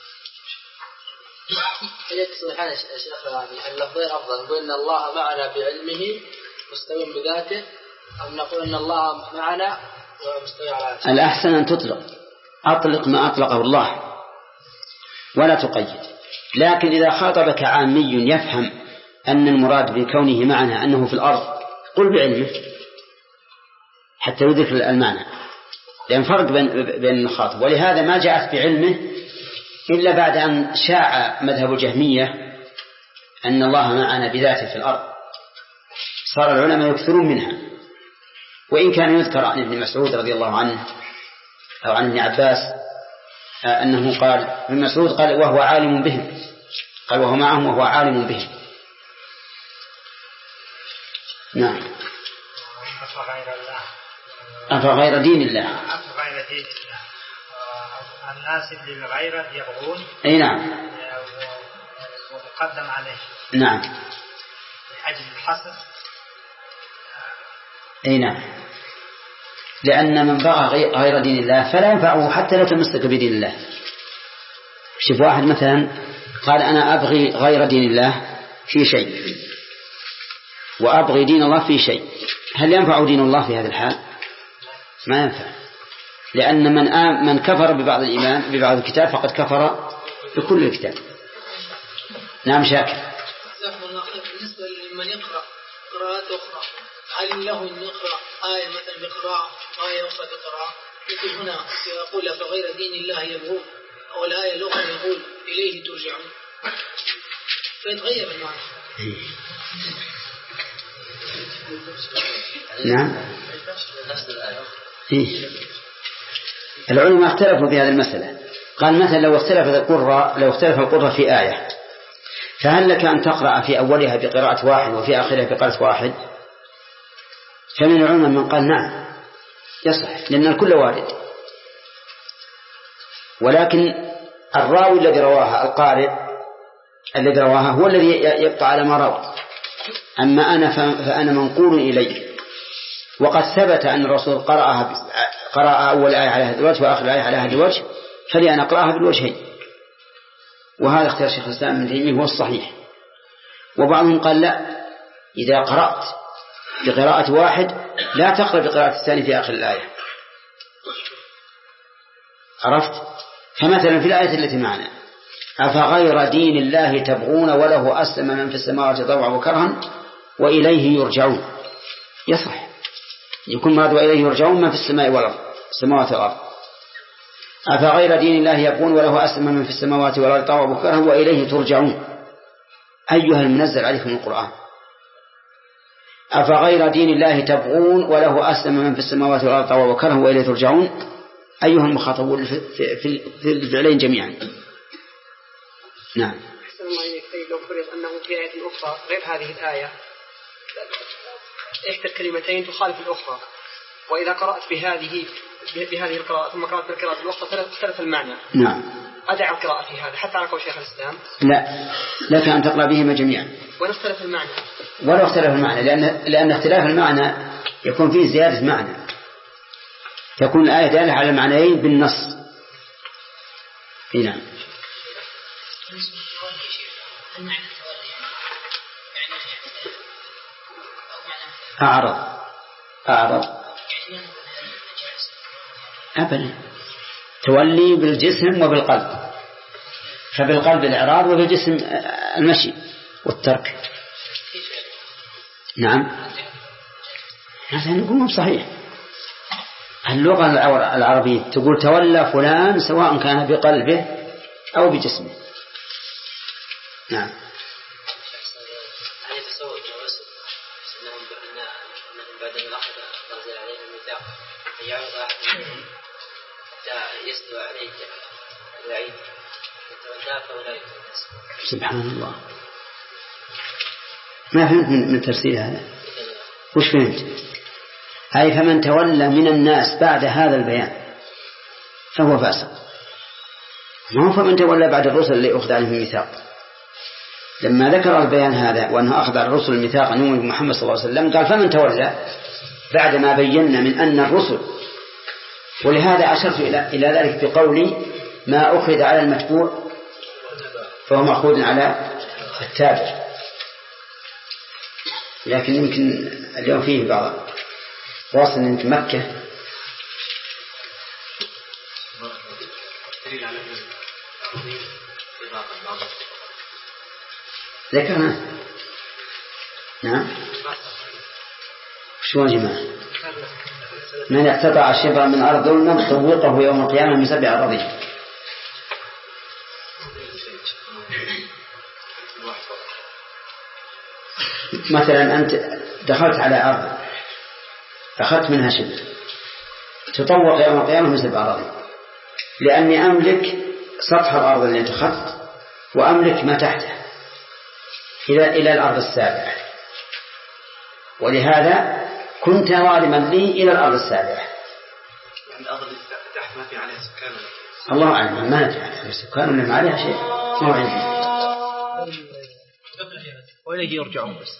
سبحانه الشيخ يعني اللفظين أفضل، نقول إن الله معنا بعلمه مستوٍ بذاته، أو نقول إن الله معنا الأحسن أن تطلق، أطلق ما أطلقه الله ولا تقيد. لكن إذا خاطبك عامي يفهم أن المراد بكونه معنا أنه في الأرض قل بعلمه حتى يدرك المعنى، لأن فرق بين الخاطب. ولهذا ما جاءت بعلمه إلا بعد أن شاع مذهب الجهمية أن الله معنا بذاته في الأرض، صار العلماء يكثرون منها. وإن كان يذكر عن ابن مسعود رضي الله عنه أو عن ابن عباس أنه قال، ابن مسعود قال وهو عالم بهم، قال وهو معهم وهو عالم بهم. نعم. أفغير دين الله أفغير دين الله الناس للغير يبغون. أي نعم. ومقدم عليه. نعم. لأجل الحصر. أي نعم. لأن من بغى غير دين الله فلا ينفعه حتى لا تمسك بدين الله. شوف واحد مثلا قال أنا أبغي غير دين الله في شيء وأبغي دين الله في شيء، هل ينفع دين الله في هذا الحال؟ ما ينفع، لأن من آم من كفر ببعض الإيمان ببعض الكتاب فقد كفر بكل الكتاب. نعم شاكر. بالنسبة لمن يقرأ قراءات أخرى، هل له أن يقرأ آية مثلا بقراءة وآية أخرى بقراءة؟ مثل هنا يقول فغير دين الله يبغون، أو الآية الأخرى يقول إليه ترجعون، فيتغير المعنى. نعم. إيه؟ العلماء اختلفوا في هذه المسألة. قال مثلا لو اختلف القراء لو اختلف القراء في آية، فهل لك أن تقرأ في أولها بقراءة واحد وفي آخرها بقراءة واحد؟ فمن العلماء من قال نعم يصح، لأن الكل وارد، ولكن الراوي الذي رواها القارئ الذي رواها هو الذي يبقى على ما روى. أما أنا فأنا منقول إليه، وقد ثبت أن الرسول قرأها قرأ أول آية على هذا الوجه وآخر آية على هذا الوجه، فلي أن أقرأها بالوجهين. وهذا اختيار شيخ الإسلام ابن تيمية هو الصحيح. وبعضهم قال لا، إذا قرأت بقراءة واحد لا تقرأ بقراءة الثاني في آخر الآية. عرفت؟ فمثلا في الآية التي معنا أفغير دين الله تبغون وله أسلم من في السماوات طوعا وكرها وإليه يرجعون، يصح يكون مراد وإليه يرجعون من في السماء والأرض السماوات والأرض. أفغير دين الله يبغون وله أسلم من في السماوات والأرض طوعا وكرها وإليه ترجعون، أيها المنزل عليكم القرآن. أفغير دين الله تبغون وله أسلم من في السماوات والأرض طوعا وكرها وإليه ترجعون، أيها المخاطبون في الفعلين جميعا. نعم. أحسن الله إليك. لو فرض أنه في آية أخرى غير هذه الآية إحدى الكلمتين تخالف الأخرى، وإذا قرأت بهذه بهذه القراءة ثم قرأت بالقراءة الأخرى اختلف المعنى. نعم. أدع القراءة في هذا حتى على قول شيخ الإسلام؟ لا، لك أن تقرأ بهما جميعا ونختلف المعنى. ولا اختلف المعنى، لأن لأن اختلاف المعنى يكون فيه زيادة معنى، تكون الآية دالة على المعنيين بالنص. نعم. أعرض أعرض أبدا، تولي بالجسم وبالقلب، فبالقلب الإعراض وبالجسم المشي والترك. نعم. هذا نقول صحيح. اللغة العربية تقول تولى فلان سواء كان بقلبه أو بجسمه. نعم. هل يتصور الرسل أنهم بعد أن أخذ الله عليهم الميثاق أن يعرض أحد حتى يسلو عليه الوعيد يتولى فولا يتولى؟ سبحان الله، ما فهمت من تفسير هذا. وش فهمت؟ أي فمن تولى من الناس بعد هذا البيان فهو فاسق، ما هو فمن تولى بعد الرسل اللي أخذ عليهم الميثاق. لما ذكر البيان هذا وأنه أخذ على الرسل الميثاق أن يؤمنوا بمحمد صلى الله عليه وسلم قال فمن تولى بعد ما بينا من أن الرسل. ولهذا أشرت إلى ذلك بقولي ما أخذ على المتبوع فهو مأخوذ على التابع. لكن يمكن اليوم فيه بعض واصل من مكة ذكرنا. نعم. شو يا جماعة؟ من اقتطع شبرا من أرض ظلما طوقه يوم القيامة من سبع أراضين. مثلا أنت دخلت على أرض أخذت منها شبر تطوق يوم القيامة من سبع أراضين، لأني أملك سطح الأرض اللي أنت أخذت وأملك ما تحته إلى إلى الأرض السابعة، ولهذا كنت ظالما لي إلى الأرض السابعة. يعني الأرض اللي تحت ما في عليها سكان. الله أعلم، ما ندري عليها سكان ولا ما عليها شيء، ما عندي. وإليه يرجعون بس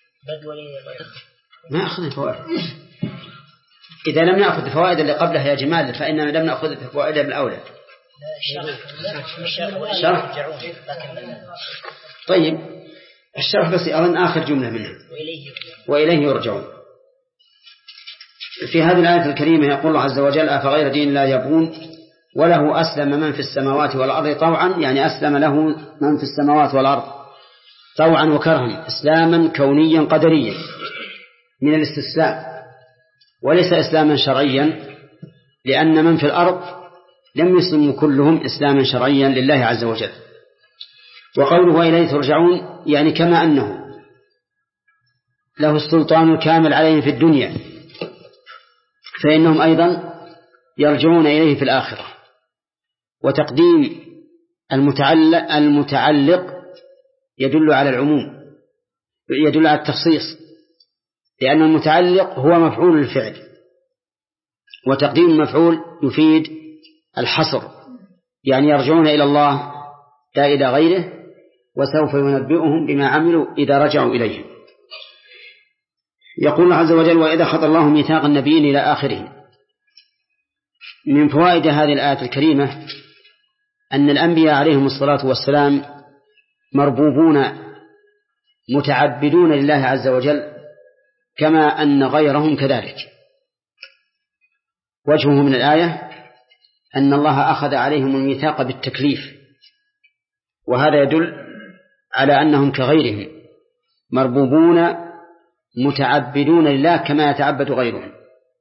ما أخذ فوائد. إذا لم نأخذ الفوائد اللي قبلها يا جمال فإننا لم نأخذ الفوائد بالأولى. الشرح. طيب الشرح بس أظن آخر جملة منها وإليه يرجعون. في هذه الآية الكريمة يقول الله عز وجل: أفغير دين الله يبغون وله أسلم من في السماوات والأرض طوعا، يعني أسلم له من في السماوات والأرض طوعا وكرها، إسلاما كونيا قدريا من الاستسلام، وليس إسلاما شرعيا، لأن من في الأرض لم يسلموا كلهم إسلاما شرعيا لله عز وجل. وقوله وإليه ترجعون يعني كما أنه له السلطان الكامل عليهم في الدنيا فإنهم أيضا يرجعون إليه في الآخرة. وتقديم المتعلق, المتعلق يدل على العموم، يدل على التخصيص، لأن المتعلق هو مفعول الفعل، وتقديم المفعول يفيد الحصر، يعني يرجعون إلى الله لا إلى غيره، وسوف ينبئهم بما عملوا إذا رجعوا إليه. يقول الله عز وجل: وإذا خذ الله ميثاق النبيين إلى آخره. من فوائد هذه الآية الكريمة أن الأنبياء عليهم الصلاة والسلام مربوبون متعبدون لله عز وجل كما أن غيرهم كذلك. وجهه من الآية أن الله أخذ عليهم الميثاق بالتكليف، وهذا يدل على أنهم كغيرهم مربوبون متعبدون لله كما يتعبد غيرهم.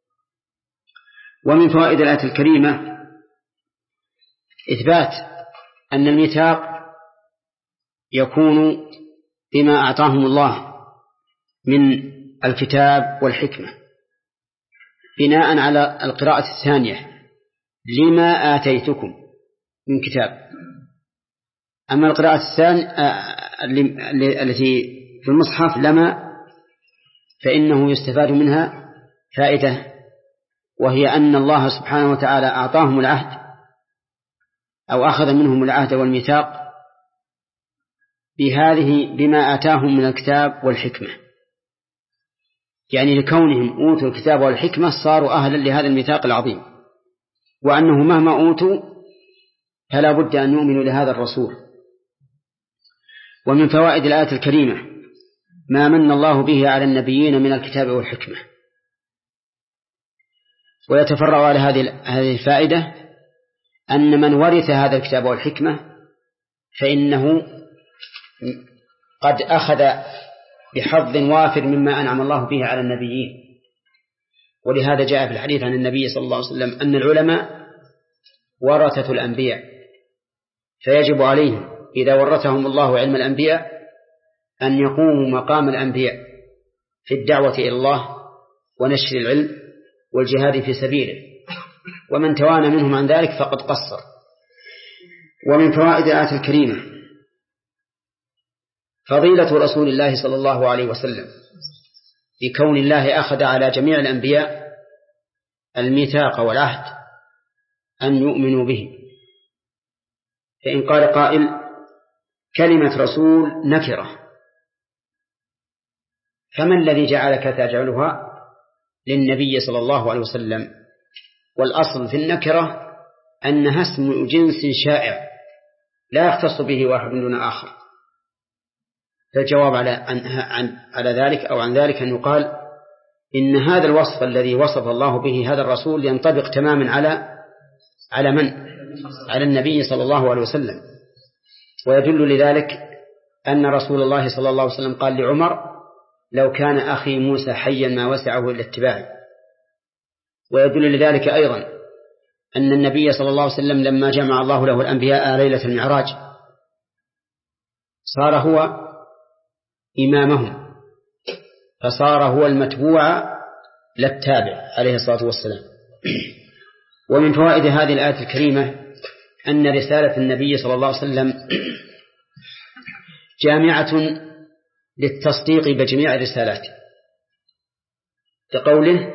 ومن فوائد الآية الكريمة إثبات أن الميثاق يكون بما أعطاهم الله من الكتاب والحكمة، بناء على القراءة الثانية: لما آتيتكم من كتاب. أما القراءة الثانية التي في المصحف لما، فإنه يستفاد منها فائدة، وهي أن الله سبحانه وتعالى أعطاهم العهد أو أخذ منهم العهد والميثاق بهذه بما آتاهم من الكتاب والحكمة، يعني لكونهم أوتوا الكتاب والحكمة صاروا أهلا لهذا الميثاق العظيم، وأنه مهما أوتوا فلا بد أن يؤمنوا لهذا الرسول. ومن فوائد الآية الكريمة ما من الله به على النبيين من الكتاب والحكمة. ويتفرع على هذه هذه الفائدة أن من ورث هذا الكتاب والحكمة فإنه قد أخذ بحظ وافر مما أنعم الله به على النبيين. ولهذا جاء في الحديث عن النبي صلى الله عليه وسلم أن العلماء ورثة الأنبياء، فيجب عليهم إذا ورثهم الله علم الأنبياء أن يقوموا مقام الأنبياء في الدعوة إلى الله ونشر العلم والجهاد في سبيله، ومن توانى منهم عن ذلك فقد قصر. ومن فوائد الآية الكريمة فضيلة رسول الله صلى الله عليه وسلم بكون الله أخذ على جميع الأنبياء الميثاق والعهد أن يؤمنوا به. فإن قال قائل كلمة رسول نكرة، فما الذي جعلك تجعلها للنبي صلى الله عليه وسلم؟ والأصل في النكرة أنها اسم جنس شائع لا يختص به واحد دون آخر. فالجواب على عن على ذلك أو عن ذلك أن يقال إن هذا الوصف الذي وصف الله به هذا الرسول ينطبق تماما على على من؟ على النبي صلى الله عليه وسلم. ويدل لذلك أن رسول الله صلى الله عليه وسلم قال لعمر: لو كان أخي موسى حيا ما وسعه إلا اتباعي. ويدل لذلك أيضا أن النبي صلى الله عليه وسلم لما جمع الله له الأنبياء ليلة المعراج صار هو إمامهم، فصار هو المتبوع لا التابع عليه الصلاة والسلام. ومن فوائد هذه الآية الكريمة أن رسالة النبي صلى الله عليه وسلم جامعة للتصديق بجميع الرسالات، لقوله: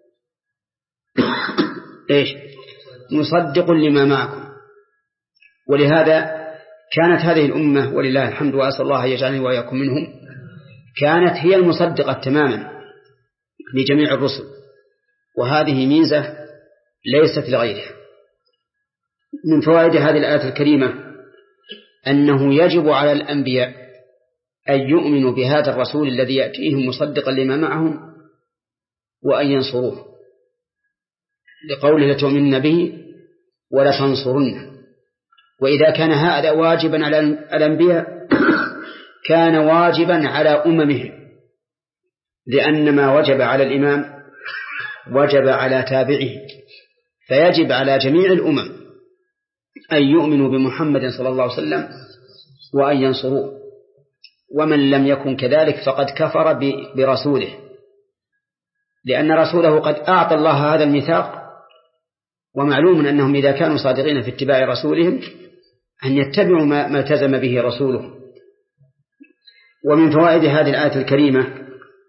إيش؟ مصدق لما معكم. ولهذا كانت هذه الأمة ولله الحمد وأسأل الله يجعلني وإياكم منهم، كانت هي المصدقة تماما لجميع الرسل، وهذه ميزة ليست لغيرها. من فوائد هذه الآية الكريمة أنه يجب على الأنبياء أن يؤمنوا بهذا الرسول الذي يأتيهم مصدقا لما معهم وأن ينصروه، لقوله: لتؤمنن به ولتنصرنه. وإذا كان هذا واجبا على الأنبياء كان واجبا على أممهم، لأن ما وجب على الإمام وجب على تابعه، فيجب على جميع الأمم أن يؤمنوا بمحمد صلى الله عليه وسلم وأن ينصروه، ومن لم يكن كذلك فقد كفر برسوله، لأن رسوله قد أعطى الله هذا الميثاق. ومعلوم أنهم إذا كانوا صادقين في اتباع رسولهم أن يتبعوا ما التزم به رسوله. ومن فوائد هذه الآية الكريمة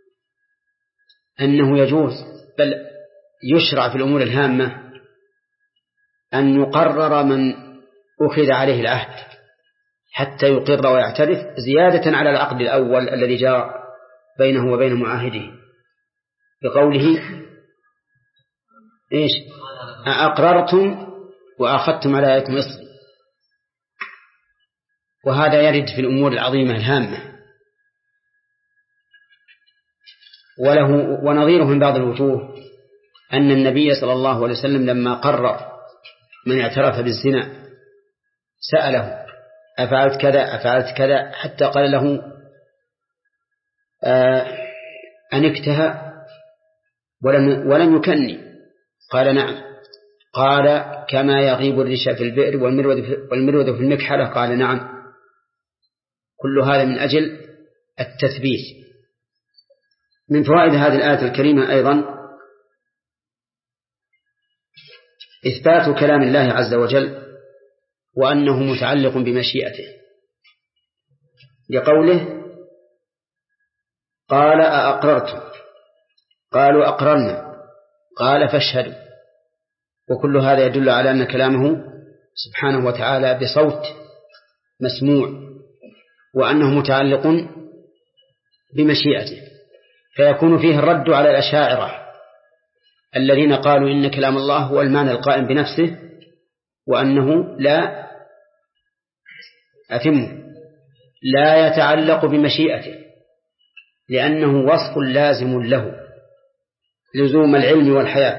أنه يجوز بل يشرع في الأمور الهامة أن يقرر من أخذ عليه العهد حتى يقر ويعترف، زيادة على العقد الأول الذي جاء بينه وبين معاهده، بقوله: إيش؟ أقررتم وأخذتم على ذلكم إصري. وهذا يرد في الأمور العظيمة الهامة. وله ونظيره من بعض الوجوه أن النبي صلى الله عليه وسلم لما قرر من اعترف بالزنا سأله: أفعلت كذا أفعلت كذا، حتى قال له: آه أنكتها ولم, ولم يكني؟ قال: نعم. قال: كما يغيب الريش في البئر والمرود في المكحلة؟ قال: نعم. كل هذا من أجل التثبيت. من فوائد هذه الآية الكريمة أيضا إثبات كلام الله عز وجل وأنه متعلق بمشيئته، لقوله: قال: أأقررتم؟ قالوا: أقررنا. قال: فاشهدوا. وكل هذا يدل على أن كلامه سبحانه وتعالى بصوت مسموع، وأنه متعلق بمشيئته، فيكون فيه الرد على الأشاعرة الذين قالوا إن كلام الله هو المعنى القائم بنفسه، وأنه لا أتم لا يتعلق بمشيئته، لأنه وصف لازم له لزوم العلم والحياة.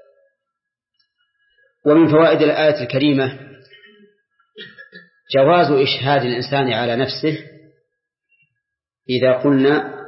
ومن فوائد الآية الكريمة جواز إشهاد الإنسان على نفسه إذا قلنا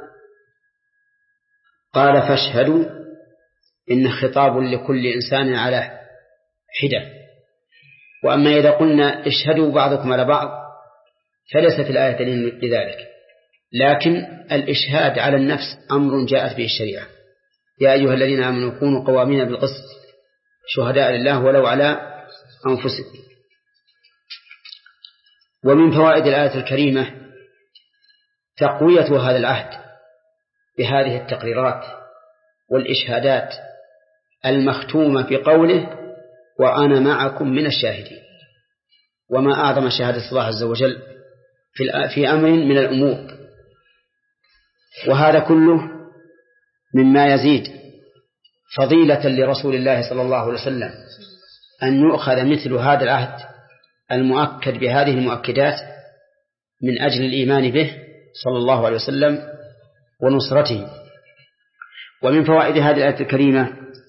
قال: فاشهدوا، إن خطاب لكل إنسان على حدة. وأما إذا قلنا اشهدوا بعضكم على بعض فليست الآية دليل لذلك، لكن الإشهاد على النفس أمر جاءت به الشريعة: يا أيها الذين آمنوا كونوا قوامين بالقسط شهداء لله ولو على أنفسكم. ومن فوائد الآية الكريمة تقوية هذا العهد بهذه التقريرات والإشهادات المختومة في قوله: وأنا معكم من الشاهدين. وما أعظم شهادة الله عز وجل في أمر من الأمور. وهذا كله مما يزيد فضيلة لرسول الله صلى الله عليه وسلم أن يؤخذ مثل هذا العهد المؤكد بهذه المؤكدات من أجل الإيمان به صلى الله عليه وسلم ونصرته. ومن فوائد هذه الآية الكريمة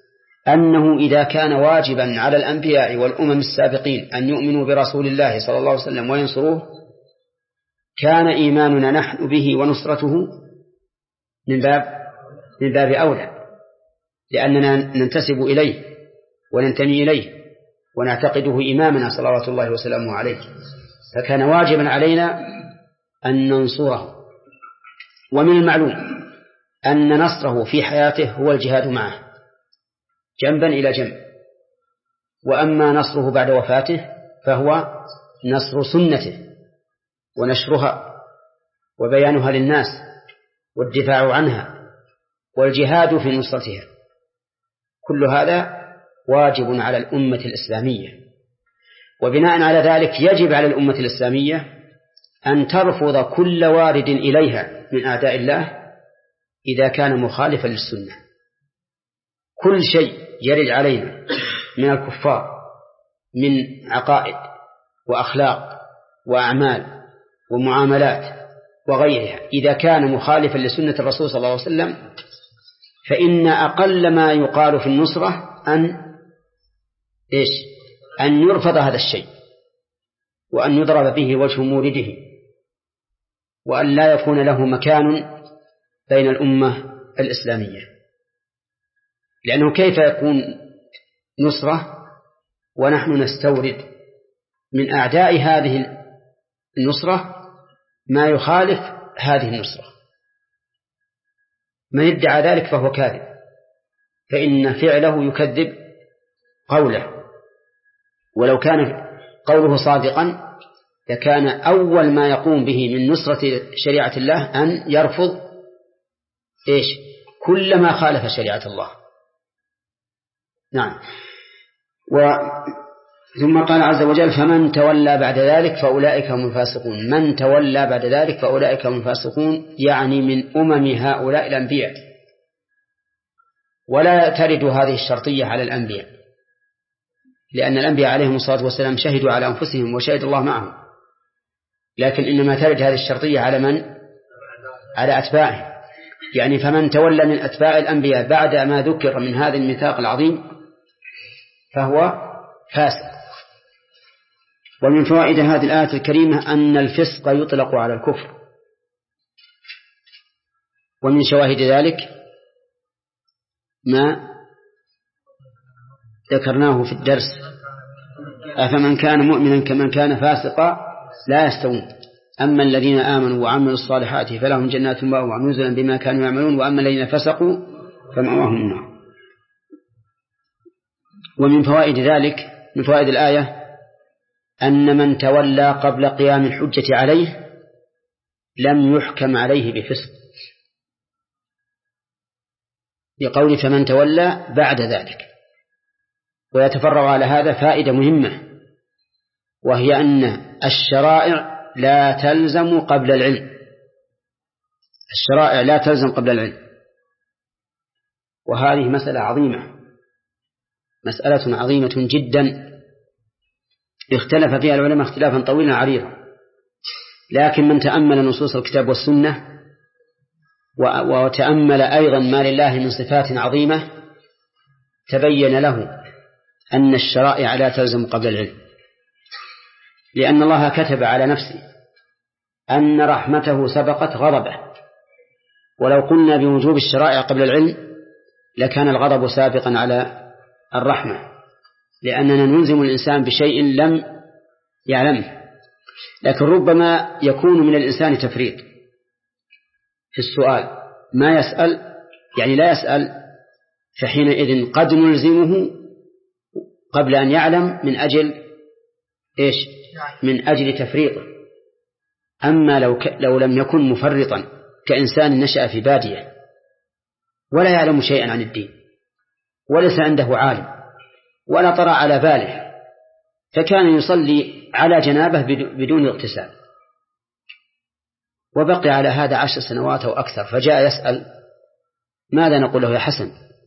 أنه إذا كان واجبا على الأنبياء والأمم السابقين أن يؤمنوا برسول الله صلى الله عليه وسلم وينصروه، كان إيماننا نحن به ونصرته من باب من باب أولى، لأننا ننتسب إليه وننتمي إليه ونعتقده إمامنا صلوات الله وسلامه عليه، فكان واجبا علينا أن ننصره. ومن المعلوم أن نصره في حياته هو الجهاد معه جنبا إلى جنب، وأما نصره بعد وفاته فهو نصر سنته ونشرها وبيانها للناس والدفاع عنها والجهاد في نصرتها. كل هذا واجب على الأمة الإسلامية، وبناء على ذلك يجب على الأمة الإسلامية أن ترفض كل وارد إليها من أعداء الله إذا كان مخالفا للسنة. كل شيء يرد علينا من الكفار من عقائد وأخلاق وأعمال ومعاملات وغيرها، إذا كان مخالفا لسنة الرسول صلى الله عليه وسلم، فإن أقل ما يقال في النصرة أن إيش؟ أن يرفض هذا الشيء، وأن يضرب به وجه مورده، وأن لا يكون له مكان بين الأمة الإسلامية. لأنه كيف يكون نصرة ونحن نستورد من أعداء هذه النصرة ما يخالف هذه النصرة؟ من ادعى ذلك فهو كاذب، فإن فعله يكذب قوله. ولو كان قوله صادقا لكان أول ما يقوم به من نصرة شريعة الله أن يرفض إيش؟ كل ما خالف شريعة الله. نعم. و ثم قال عز وجل: فمن تولى بعد ذلك فأولئك هم الفاسقون. من تولى بعد ذلك فأولئك هم الفاسقون، يعني من أمم هؤلاء الأنبياء. ولا ترد هذه الشرطية على الأنبياء، لأن الأنبياء عليهم الصلاة والسلام شهدوا على أنفسهم وشهد الله معهم، لكن إنما ترد هذه الشرطية على من؟ على أتباعهم. يعني فمن تولى من أتباع الأنبياء بعد ما ذكر من هذا الميثاق العظيم فهو فاسق. ومن فوائد هذه الآية الكريمة أن الفسق يطلق على الكفر. ومن شواهد ذلك ما ذكرناه في الدرس: أفمن كان مؤمنا كمن كان فاسقا لا يستوون، أما الذين آمنوا وعملوا الصالحات فلهم جنات مأوى نزلا بما كانوا يعملون، وأما الذين فسقوا فمأواهم النار. ومن فوائد ذلك من فوائد الآية أن من تولى قبل قيام الحجة عليه لم يحكم عليه بفسق، لقول فمن تولى بعد ذلك. ويتفرع على هذا فائدة مهمة، وهي أن الشرائع لا تلزم قبل العلم. الشرائع لا تلزم قبل العلم، وهذه مسألة عظيمة، مسألة عظيمة جدا اختلف فيها العلماء اختلافا طويلا عريضا، لكن من تأمل نصوص الكتاب والسنة وتأمل أيضا ما لله من صفات عظيمة تبين له أن الشرائع لا تلزم قبل العلم، لأن الله كتب على نفسه أن رحمته سبقت غضبه. ولو قلنا بوجوب الشرائع قبل العلم لكان الغضب سابقا على الرحمة، لأننا نلزم الإنسان بشيء لم يعلمه. لكن ربما يكون من الإنسان تفريط في السؤال، ما يسأل يعني لا يسأل، فحينئذ قد نلزمه قبل أن يعلم من أجل إيش؟ من أجل تفريطه. أما لو, ك... لو لم يكن مفرطا كإنسان نشأ في بادية ولا يعلم شيئا عن الدين وليس عنده عالم ولا طرأ على باله، فكان يصلي على جنابه بدون اغتسال، وبقي على هذا عشر سنوات أو أكثر، فجاء يسأل، ماذا نقول له يا حسن؟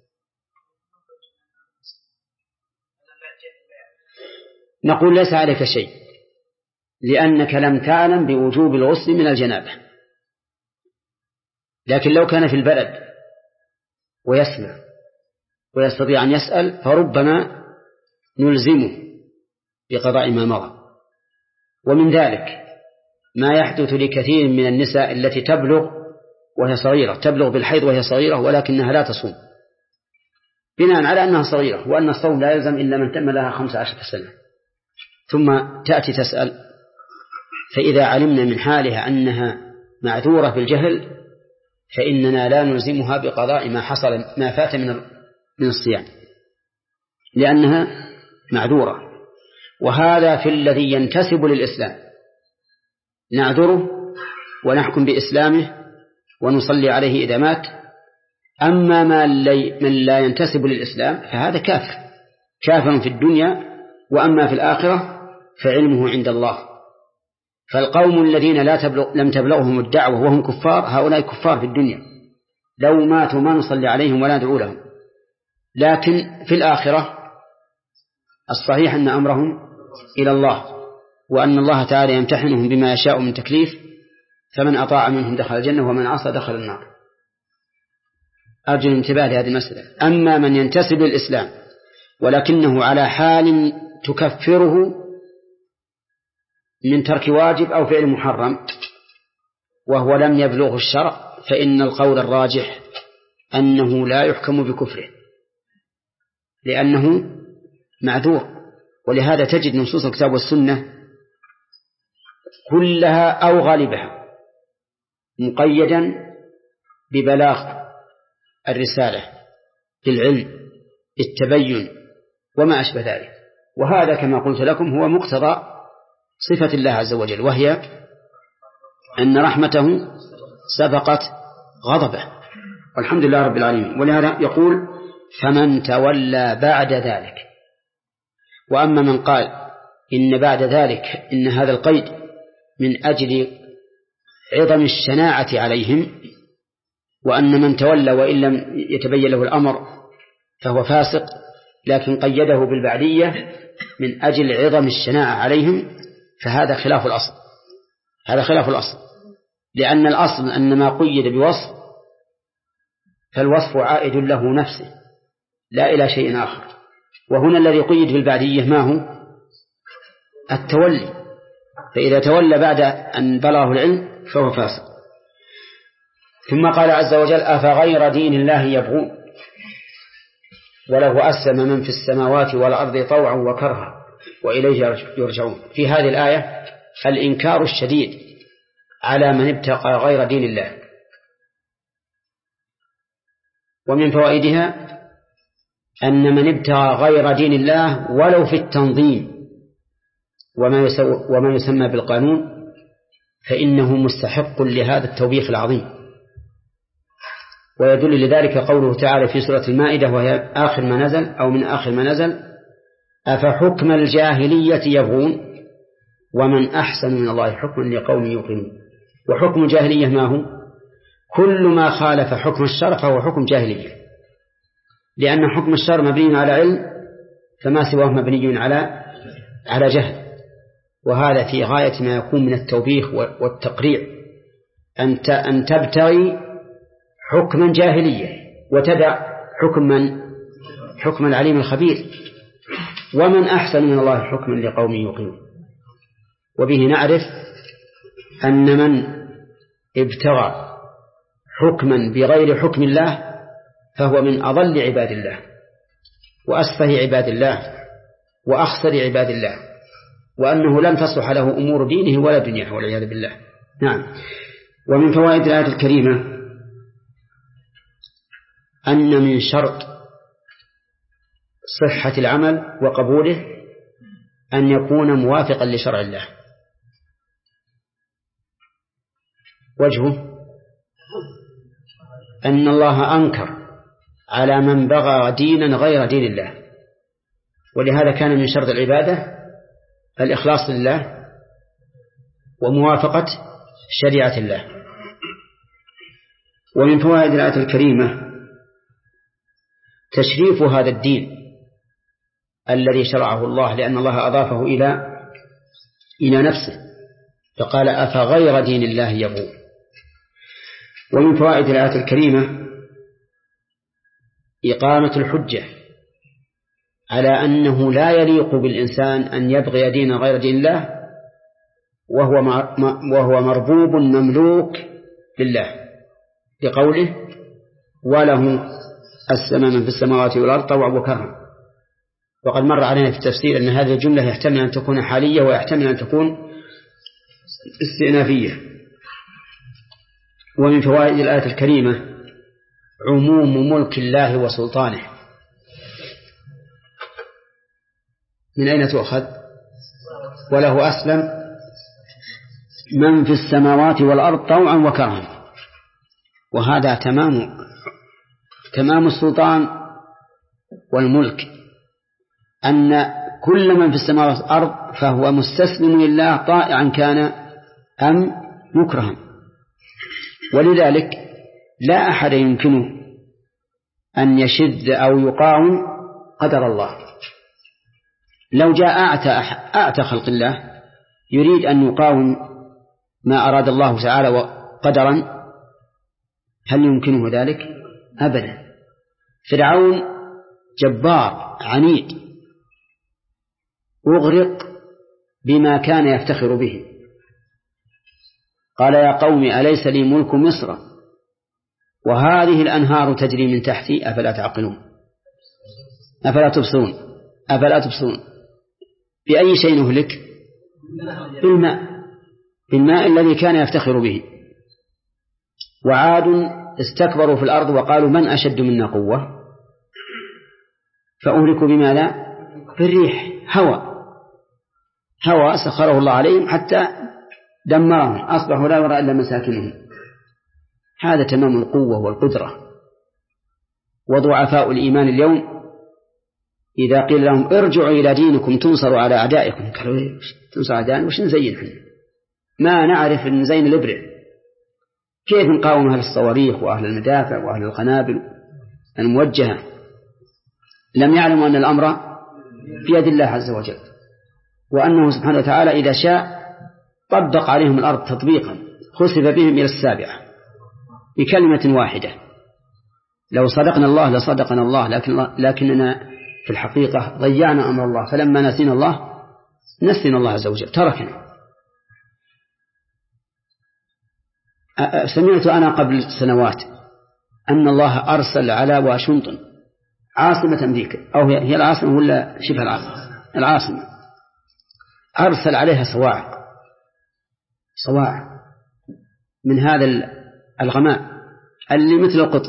نقول ليس عليك شيء، لأنك لم تعلم بوجوب الغسل من الجنابة. لكن لو كان في البلد ويسمع ويستطيع أن يسأل، فربما نلزمه بقضاء ما مضى. ومن ذلك ما يحدث لكثير من النساء التي تبلغ وهي صغيرة، تبلغ بالحيض وهي صغيرة ولكنها لا تصوم، بناء على أنها صغيرة، وأن الصوم لا يلزم إلا من تم لها خمس عشرة سنة، ثم تأتي تسأل. فإذا علمنا من حالها أنها معذورة بالجهل فإننا لا نلزمها بقضاء ما حصل ما فات من من الصيام، لأنها معذورة. وهذا في الذي ينتسب للإسلام، نعذره ونحكم بإسلامه ونصلي عليه إذا مات. أما من لا ينتسب للإسلام فهذا كافر، كافر في الدنيا، وأما في الآخرة فعلمه عند الله. فالقوم الذين لا تبلغ لم تبلغهم الدعوة وهم كفار، هؤلاء كفار في الدنيا، لو ماتوا ما نصلي عليهم ولا ندعو لهم. لكن في الآخرة الصحيح أن أمرهم إلى الله، وأن الله تعالى يمتحنهم بما يشاء من تكليف، فمن أطاع منهم دخل الجنة ومن عصى دخل النار. أرجو الانتباه لهذه المسألة. أما من ينتسب للإسلام ولكنه على حال تكفره من ترك واجب أو فعل محرم وهو لم يبلغه الشرع، فإن القول الراجح أنه لا يحكم بكفره لأنه معذور. ولهذا تجد نصوص الكتاب والسنة كلها أو غالبها مقيدا ببلاغ الرسالة، بالعلم، بالتبين وما أشبه ذلك. وهذا كما قلت لكم هو مقتضى صفة الله عز وجل، وهي أن رحمته سبقت غضبه، والحمد لله رب العالمين. ولهذا يقول فمن تولى بعد ذلك. وأما من قال إن بعد ذلك إن هذا القيد من أجل عظم الشناعة عليهم، وأن من تولى وإن لم يتبين له الأمر فهو فاسق، لكن قيده بالبعدية من أجل عظم الشناعة عليهم، فهذا خلاف الأصل. هذا خلاف الأصل، لأن الأصل أن ما قيد بوصف فالوصف عائد له نفسه لا إلى شيء آخر. وهنا الذي قيد بالبعدية ما هو؟ التولي، فإذا تولى بعد أن بلغه العلم فهو فاسق. ثم قال عز وجل أفغير دين الله يبغون وله أسلم من في السماوات والأرض طوعا وكرها وإليه يرجعون. في هذه الآية الإنكار الشديد على من ابتغى غير دين الله. ومن فوائدها أن من ابتغى غير دين الله ولو في التنظيم وما يسمى بالقانون فإنه مستحق لهذا التوبيخ العظيم. ويدل لذلك قوله تعالى في سورة المائدة وهي آخر ما نزل أو من آخر ما نزل أفحكم الجاهلية يبغون ومن أحسن من الله حكما لقوم يوقنون. وحكم الجاهلية ما هو؟ كل ما خالف حكم الشرع فهو حكم جاهلية، لأن حكم الشرع مبني على علم، فما سواه مبني على على جهل. وهذا في غاية ما يكون من التوبيخ والتقريع، أن أن تبتغي حكما جاهلية وتدع حكما حكم العليم الخبير. ومن أحسن من الله حكما لقوم يوقنون. وبه نعرف أن من ابتغى حكما بغير حكم الله فهو من أضل عباد الله وأسفه عباد الله وأخسر عباد الله، وأنه لن تصلح له أمور دينه ولا دنياه والعياذ بالله. نعم. ومن فوائد الآية الكريمة أن من شرط صحة العمل وقبوله أن يكون موافقا لشرع الله. وجهه أن الله أنكر على من بغى دينا غير دين الله، ولهذا كان من شرط العبادة الإخلاص لله وموافقة شريعة الله. ومن فوائد الآية الكريمة تشريف هذا الدين الذي شرعه الله، لأن الله أضافه إلى إلى نفسه فقال أفغير دين الله يبغون. ومن فوائد الآية الكريمة إقامة الحجة على أنه لا يليق بالإنسان أن يبغي دينا غير دين الله وهو وهو مربوب مملوك لله، لقوله وله السماء من في السماوات والأرض طوعا وكرها. وقد مر علينا في التفسير أن هذه الجملة يحتمل أن تكون حالية ويحتمل أن تكون استئنافية. ومن فوائد الآية الكريمة عموم ملك الله وسلطانه. من أين تؤخذ؟ وله أسلم من في السماوات والأرض طوعا وكرها. وهذا تمام تمام السلطان والملك، أن كل من في السماوات والأرض فهو مستسلم لله طائعا كان أم مكرها. ولذلك لا أحد يمكنه أن يشد أو يقاوم قدر الله. لو جاء أعتى, أعتى خلق الله يريد أن يقاوم ما أراد الله تعالى قدرا، هل يمكنه ذلك؟ أبدا. فرعون جبار عنيد أغرق بما كان يفتخر به. قال يا قوم أليس لي ملك مصر وهذه الأنهار تجري من تحتي أفلا تعقلون أفلا تبصرون أفلا تبصرون. بأي شيء نهلك؟ بالماء بالماء الذي كان يفتخر به. وعاد استكبروا في الأرض وقالوا من أشد منا قوة فأهلكوا بماذا؟ بالريح، هوى هوى سخره الله عليهم حتى دمرهم أصبحوا لا يرى إلا مساكنهم. هذا تمام القوة والقدرة. وضعفاء الإيمان اليوم إذا قيل لهم ارجعوا إلى دينكم تنصروا على أعدائكم قالوا إيه تنصر على أعدائنا وش نزين حنا ما نعرف نزين الإبرة، كيف نقاوم أهل الصواريخ وأهل المدافع وأهل القنابل الموجهة. لم يعلموا أن الأمر بيد الله عز وجل، وأنه سبحانه وتعالى إذا شاء طبق عليهم الأرض تطبيقا خسف بهم إلى السابعة بكلمة واحدة. لو صدقنا الله لصدقنا الله، لكن لكننا في الحقيقة ضيعنا أمر الله، فلما نسينا الله نسينا الله عز وجل تركنا. سمعت أنا قبل سنوات أن الله أرسل على واشنطن عاصمة أمريكا، أو هي العاصمة ولا شبه العاصمة العاصمة أرسل عليها صواعق صواعق من هذا الغماء اللي مثل القطر،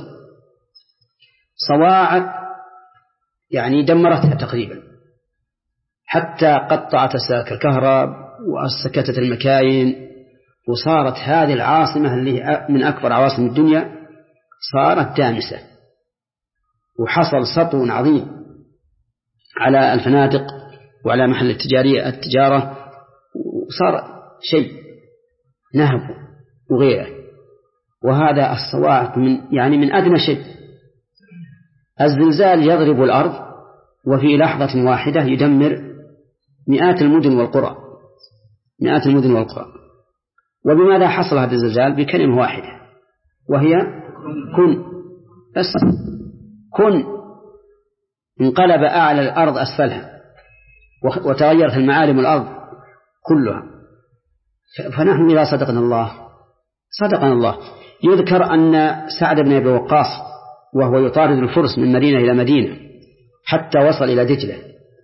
صواعق يعني دمرتها تقريبا حتى قطعت سلك الكهرباء وسكتت المكاين، وصارت هذه العاصمة اللي من أكبر عواصم الدنيا صارت دامسة، وحصل سطو عظيم على الفنادق وعلى محل التجارية التجارة، وصار شيء نهب وغيره. وهذا الصواعق من يعني من أدنى شيء. الزلزال يضرب الأرض وفي لحظة واحدة يدمر مئات المدن والقرى مئات المدن والقرى. وبماذا حصل هذا الزلزال؟ بكلمة واحدة وهي كن. بس كن انقلب أعلى الأرض أسفلها وتغيرت المعالم الأرض كلها. فنحن إذا صدقنا الله صدقنا الله. يذكر أن سعد بن أبي وقاص وهو يطارد الفرس من مدينة إلى مدينة حتى وصل إلى دجلة،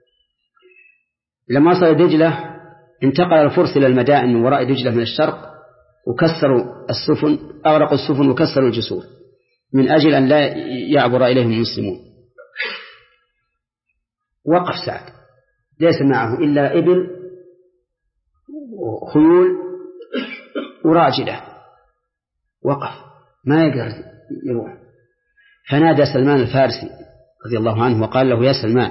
لما وصل إلى دجلة انتقل الفرس إلى المدائن من وراء دجلة من الشرق، وكسروا السفن أغرقوا السفن وكسروا الجسور من أجل أن لا يعبر إليهم المسلمون. وقف سعد ليس معه إلا إبل وخيول وراجلة، وقف ما يقدر يروح. فنادى سلمان الفارسي رضي الله عنه وقال له يا سلمان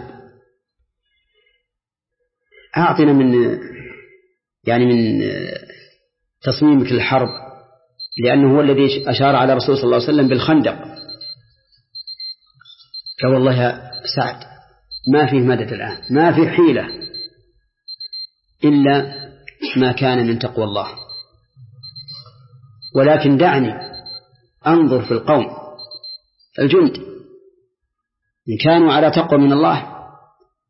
أعطنا من يعني من تصميمك للحرب، لأنه هو الذي أشار على رسول صلى الله عليه وسلم بالخندق. قال والله يا سعد ما فيه مدد الآن، ما فيه حيلة إلا ما كان من تقوى الله، ولكن دعني أنظر في القوم الجند إن كانوا على تقوى من الله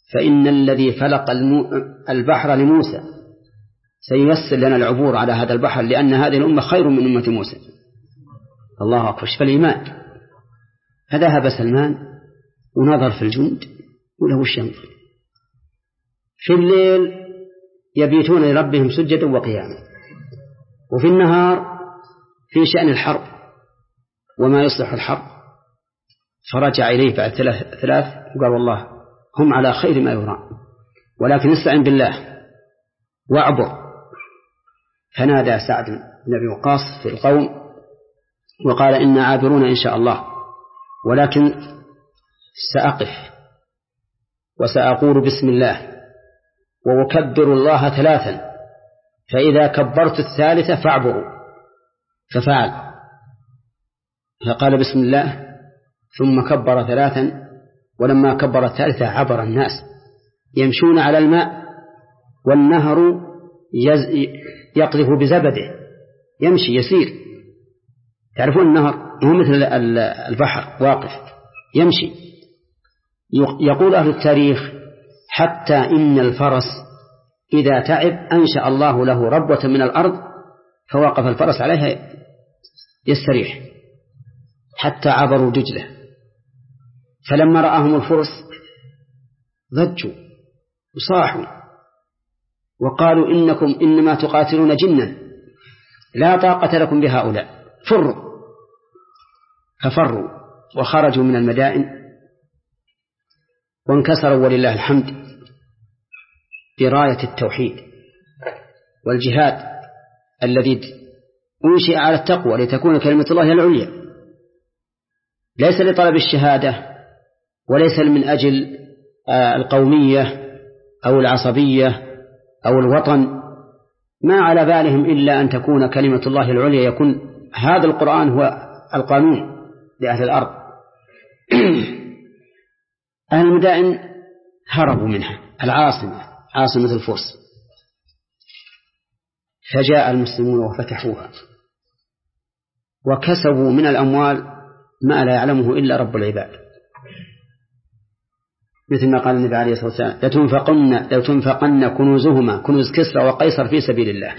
فإن الذي فلق البحر لموسى سييسر لنا العبور على هذا البحر، لأن هذه الأمة خير من أمة موسى. الله أكبر. فالإيمان. فذهب سلمان ونظر في الجند وله وش ينظر. في الليل يبيتون لربهم سجدا وقياما، وفي النهار في شأن الحرب وما يصلح الحرب. فرجع إليه بعد ثلاث, ثلاث وقال والله هم على خير ما يرام، ولكن استعن بالله واعبر. فنادى سعد بن أبي وقاص في القوم وقال إنا عابرون إن شاء الله، ولكن سأقف وسأقول بسم الله وأكبر الله ثلاثا، فإذا كبرت الثالثة فاعبروا. ففعل، فقال بسم الله ثم كبر ثلاثا، ولما كبر الثالثة عبر الناس يمشون على الماء والنهر يقذف بزبده، يمشي يسير. تعرفون النهر هو مثل البحر واقف يمشي. يقول أهل التاريخ حتى إن الفرس إذا تعب أنشأ الله له ربوة من الأرض فوقف الفرس عليها يستريح حتى عبروا دجلة. فلما رآهم الفرس ضجوا وصاحوا وقالوا إنكم إنما تقاتلون جنا لا طاقة لكم بهؤلاء، فروا. ففروا وخرجوا من المدائن وانكسروا ولله الحمد براية التوحيد والجهاد الذي أنشئ على التقوى لتكون كلمة الله العليا، ليس لطلب الشهادة وليس من أجل القومية أو العصبية أو الوطن، ما على بالهم إلا أن تكون كلمة الله العليا، يكون هذا القرآن هو القانون لأهل الأرض. أهل المدائن هربوا منها، العاصمة عاصمة الفرس، فجاء المسلمون وفتحوها وكسبوا من الأموال ما لا يعلمه إلا رب العباد، مثل ما قال النبي عليه الصلاة والسلام لتنفقن, لتنفقن كنوزهما كنوز كسرى وقيصر في سبيل الله.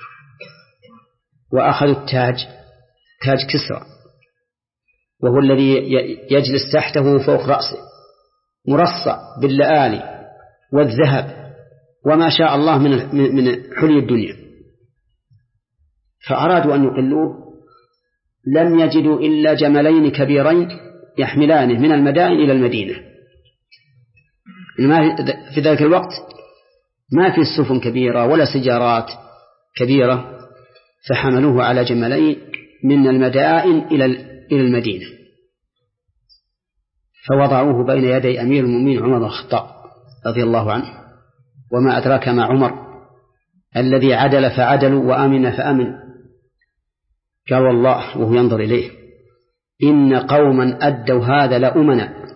وأخذوا التاج، تاج كسرى، وهو الذي يجلس تحته فوق رأسه مرصع باللآلي والذهب وما شاء الله من من حلي الدنيا. فأرادوا أن يقلوه، لم يجدوا إلا جملين كبيرين يحملانه من المدائن إلى المدينة. في ذلك الوقت ما في سفن كبيرة ولا سجارات كبيرة، فحملوه على جملين من المدائن إلى إلى المدينة، فوضعوه بين يدي أمير المؤمنين عمر بن الخطاب رضي الله عنه. وما أدراك ما عمر الذي عدل فعدلوا وآمن فآمن. قال والله وهو ينظر إليه إن قوما أدوا هذا لأمنا.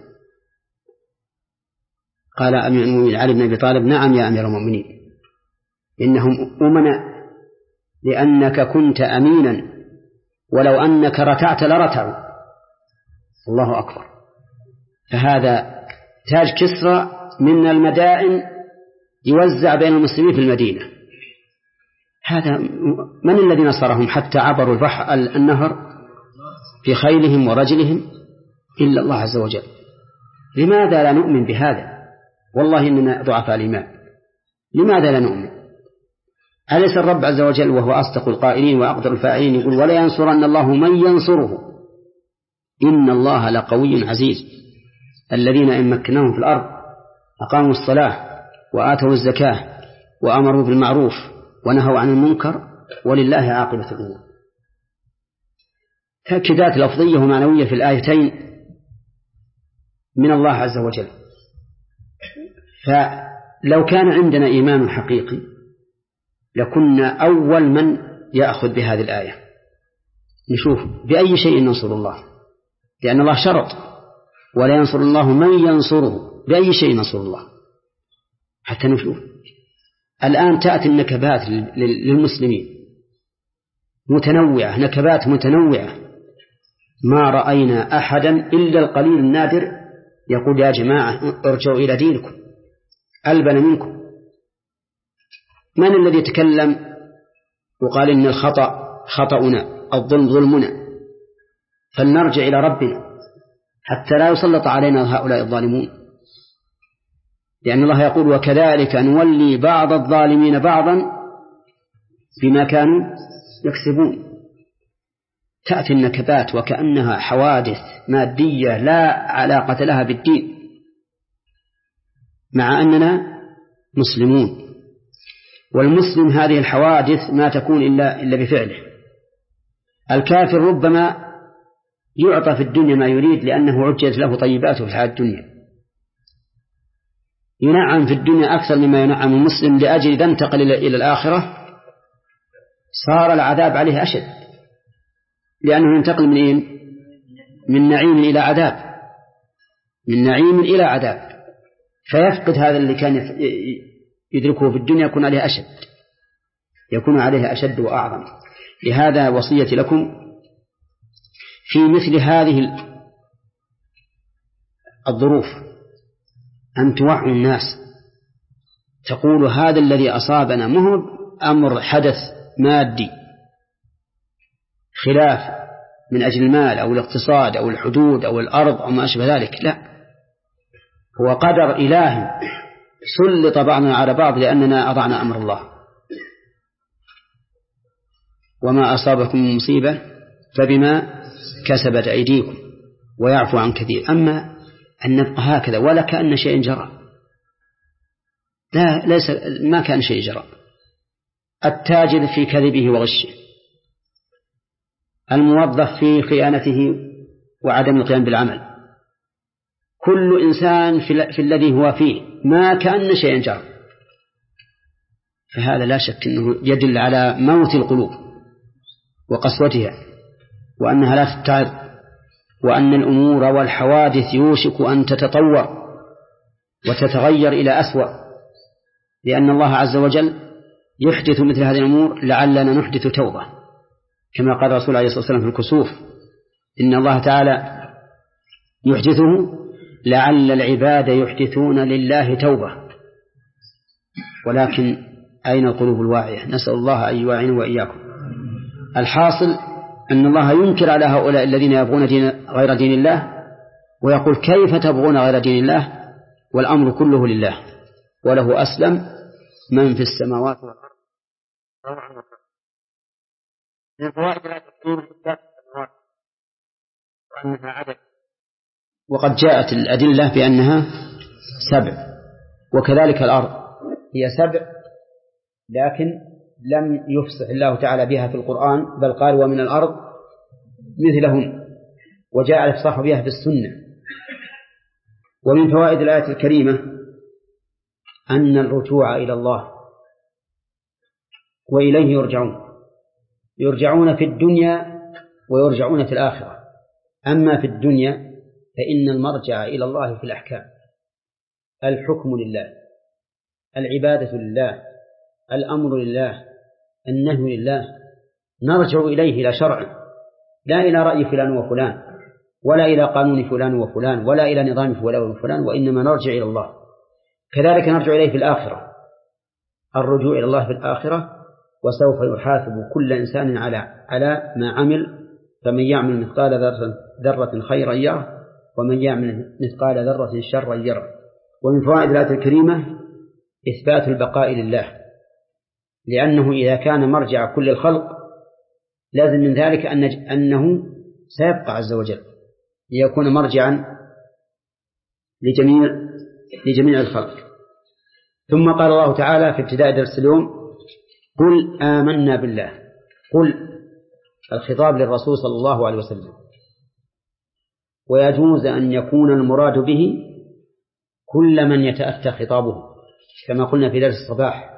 قال أمير المؤمنين علي بن أبي طالب نعم يا أمير المؤمنين إنهم أمنا، لأنك كنت أمينا ولو أنك رتعت لرتعوا. الله أكبر. فهذا تاج كسرى من المدائن يوزع بين المسلمين في المدينة. هذا من الذي نصرهم حتى عبروا البحر النهر في خيلهم ورجلهم؟ إلا الله عز وجل. لماذا لا نؤمن بهذا؟ والله إننا ضعفاء الإيمان. لماذا لا نؤمن؟ أليس الرب عز وجل وهو أصدق القائلين وأقدر الفاعلين يقول ولا ينصرن الله من ينصره إن الله لقوي عزيز. الذين إن مكناهم في الأرض أقاموا الصلاة وآتوا الزكاة وأمروا بالمعروف ونهوا عن المنكر ولله عاقبة الأمور. تأكيدات لفظية ومعنوية في الآيتين من الله عز وجل. فلو كان عندنا إيمان حقيقي لكنا أول من يأخذ بهذه الآية. نشوف بأي شيء ننصر الله، لأن الله شرط ولا ينصر الله من ينصره. بأي شيء ننصر الله حتى نشوف. الآن تأتي النكبات للمسلمين متنوعة، نكبات متنوعة، ما رأينا أحدا إلا القليل النادر يقول يا جماعة ارجعوا إلى دينكم، ألبن منكم. من الذي تكلم وقال إن الخطأ خطأنا، الظلم ظلمنا، فلنرجع إلى ربنا حتى لا يسلط علينا هؤلاء الظالمون، لأن الله يقول وكذلك نولي بعض الظالمين بعضا بما كانوا يكسبون. تأتي النكبات وكأنها حوادث مادية لا علاقة لها بالدين، مع أننا مسلمون. والمسلم هذه الحوادث ما تكون إلا, إلا بفعله. الكافر ربما يعطى في الدنيا ما يريد لأنه عجلت له طيباته في الحياة الدنيا، ينعم في الدنيا أكثر مما ينعم المسلم، لأجل إذا انتقل إلى الآخرة صار العذاب عليه أشد، لأنه ينتقل من إيه؟ من نعيم إلى عذاب، من نعيم إلى عذاب، فيفقد هذا اللي كان يدركه في الدنيا، يكون عليه أشد يكون عليه أشد وأعظم. لهذا وصيتي لكم في مثل هذه الظروف أن توعوا الناس، تقول هذا الذي أصابنا مو أمر حدث مادي خلاف من أجل المال أو الاقتصاد أو الحدود أو الأرض أو ما أشبه ذلك، لا، هو قدر إلهي سلط بعضنا على بعض لأننا أضعنا أمر الله. وما أصابكم من مصيبة فبما كسبت أيديكم ويعفو عن كثير. أما أن نبقى هكذا ولا كأن شيء جرى، لا، ليس ما كان شيء جرى. التاجر في كذبه وغشه، الموظف في خيانته وعدم القيام بالعمل، كل إنسان في, في الذي هو فيه ما كأن شيء جرى. فهذا لا شك أنه يدل على موت القلوب وقسوتها، وأنها لا تتعظ، وأن الأمور والحوادث يوشك أن تتطور وتتغير إلى أسوأ، لأن الله عز وجل يحدث مثل هذه الأمور لعلنا نحدث توبة، كما قال رسول الله عليه الصلاة والسلام في الكسوف إن الله تعالى يحدثه لعل العباد يحدثون لله توبة. ولكن أين القلوب الواعية؟ نسأل الله أن يواعينا وإياكم. الحاصل أن الله ينكر على هؤلاء الذين يبغون دين غير دين الله، ويقول كيف تبغون غير دين الله والأمر كله لله وله أسلم من في السماوات والأرض. من فوائد لا تكون في السماوات وأنها عدد، وقد جاءت الأدلة بأنها سبع، وكذلك الأرض هي سبع، لكن لم يفصح الله تعالى بها في القرآن، بل قال ومن الأرض مثلهم، وجاء الإفصاح بها في السنة. ومن فوائد الآية الكريمة أن الرجوع إلى الله وإليه يرجعون، يرجعون في الدنيا ويرجعون في الآخرة. أما في الدنيا فإن المرجع إلى الله في الأحكام، الحكم لله، العبادة لله، الأمر لله، النهي لله، نرجع إليه إلى شرع، لا إلى رأي فلان وفلان، ولا إلى قانون فلان وفلان، ولا إلى نظام فلان وفلان، وإنما نرجع إلى الله. كذلك نرجع إليه في الآخرة، الرجوع إلى الله في الآخرة، وسوف يحاسب كل إنسان على على ما عمل، فمن يعمل مثقال ذرة خيرا يره، ومن يعمل مثقال ذرة شرا يره. ومن فوائد الآية الكريمة إثبات البقاء لله، لأنه إذا كان مرجع كل الخلق لازم من ذلك أن أنه سيبقى عز وجل ليكون مرجعا لجميع لجميع الخلق. ثم قال الله تعالى في ابتداء درس اليوم قل آمنا بالله. قل الخطاب للرسول صلى الله عليه وسلم، ويجوز أن يكون المراد به كل من يتأتى خطابه، كما قلنا في درس الصباح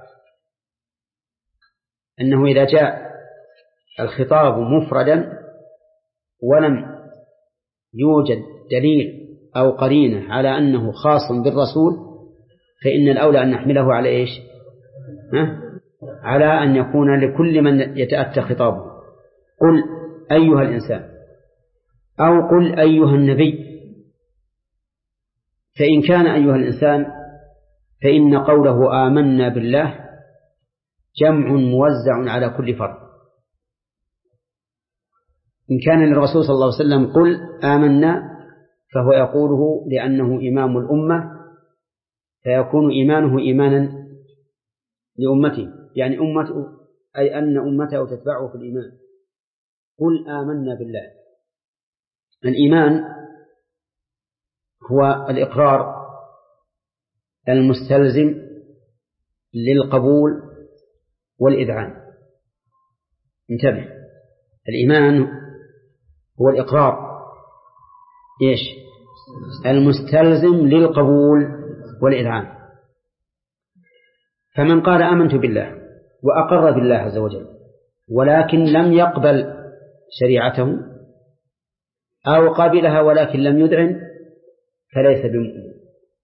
أنه إذا جاء الخطاب مفردا ولم يوجد دليل أو قرينة على أنه خاص بالرسول، فإن الأولى أن نحمله على إيش؟ ها؟ على أن يكون لكل من يتأتى خطابه. قل أيها الإنسان، أو قل أيها النبي. فإن كان أيها الإنسان فإن قوله آمنا بالله جمع موزع على كل فرد. إن كان للرسول صلى الله عليه وسلم قل آمنا فهو يقوله لأنه إمام الأمة، فيكون إيمانه إيمانا لأمته، يعني أمته أي أن أمته تتبعه في الإيمان. قل آمنا بالله. الإيمان هو الإقرار المستلزم للقبول والإذعان. انتبه، الإيمان هو الإقرار إيش؟ المستلزم للقبول والإذعان. فمن قال آمنت بالله وأقر بالله عز وجل ولكن لم يقبل شريعته، أو قبلها ولكن لم يذعن، فليس بمؤمن.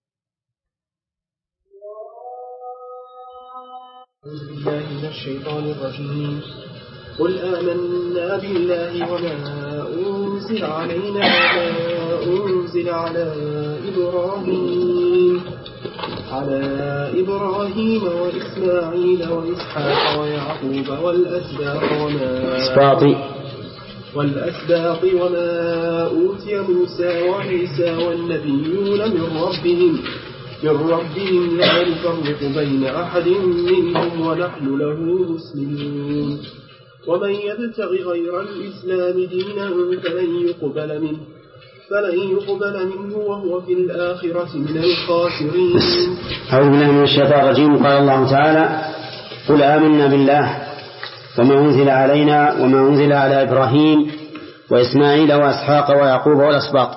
أعوذ بالله من الشيطان الرجيم. قل آمنا بالله وما أنزل علينا وما أنزل على إبراهيم على إبراهيم وإسماعيل وإسحاق ويعقوب والأسباط وما والأسباط وما أوتي موسى وعيسى والنبيون من ربهم من ربهم لا نفرق بين أحد منهم ونحن له مسلمون. ومن يبتغ غير الإسلام دينا فلن يقبل منه فلن يقبل منه وهو في الآخرة من الخاسرين. أعوذ بالله من الشيطان الرجيم. قال الله تعالى: قل آمنا بالله وما أنزل علينا وما أنزل على إبراهيم وإسماعيل وإسحاق ويعقوب والأسباط.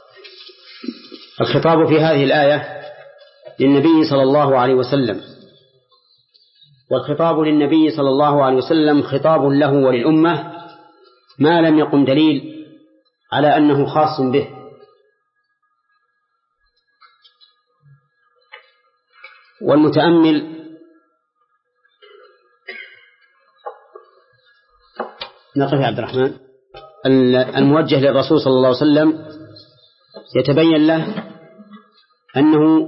الخطاب في هذه الآية للنبي صلى الله عليه وسلم، والخطاب للنبي صلى الله عليه وسلم خطاب له وللأمة ما لم يقم دليل على أنه خاص به. والمتأمل نقف يا عبد الرحمن. الموجه للرسول صلى الله عليه وسلم يتبين له أنه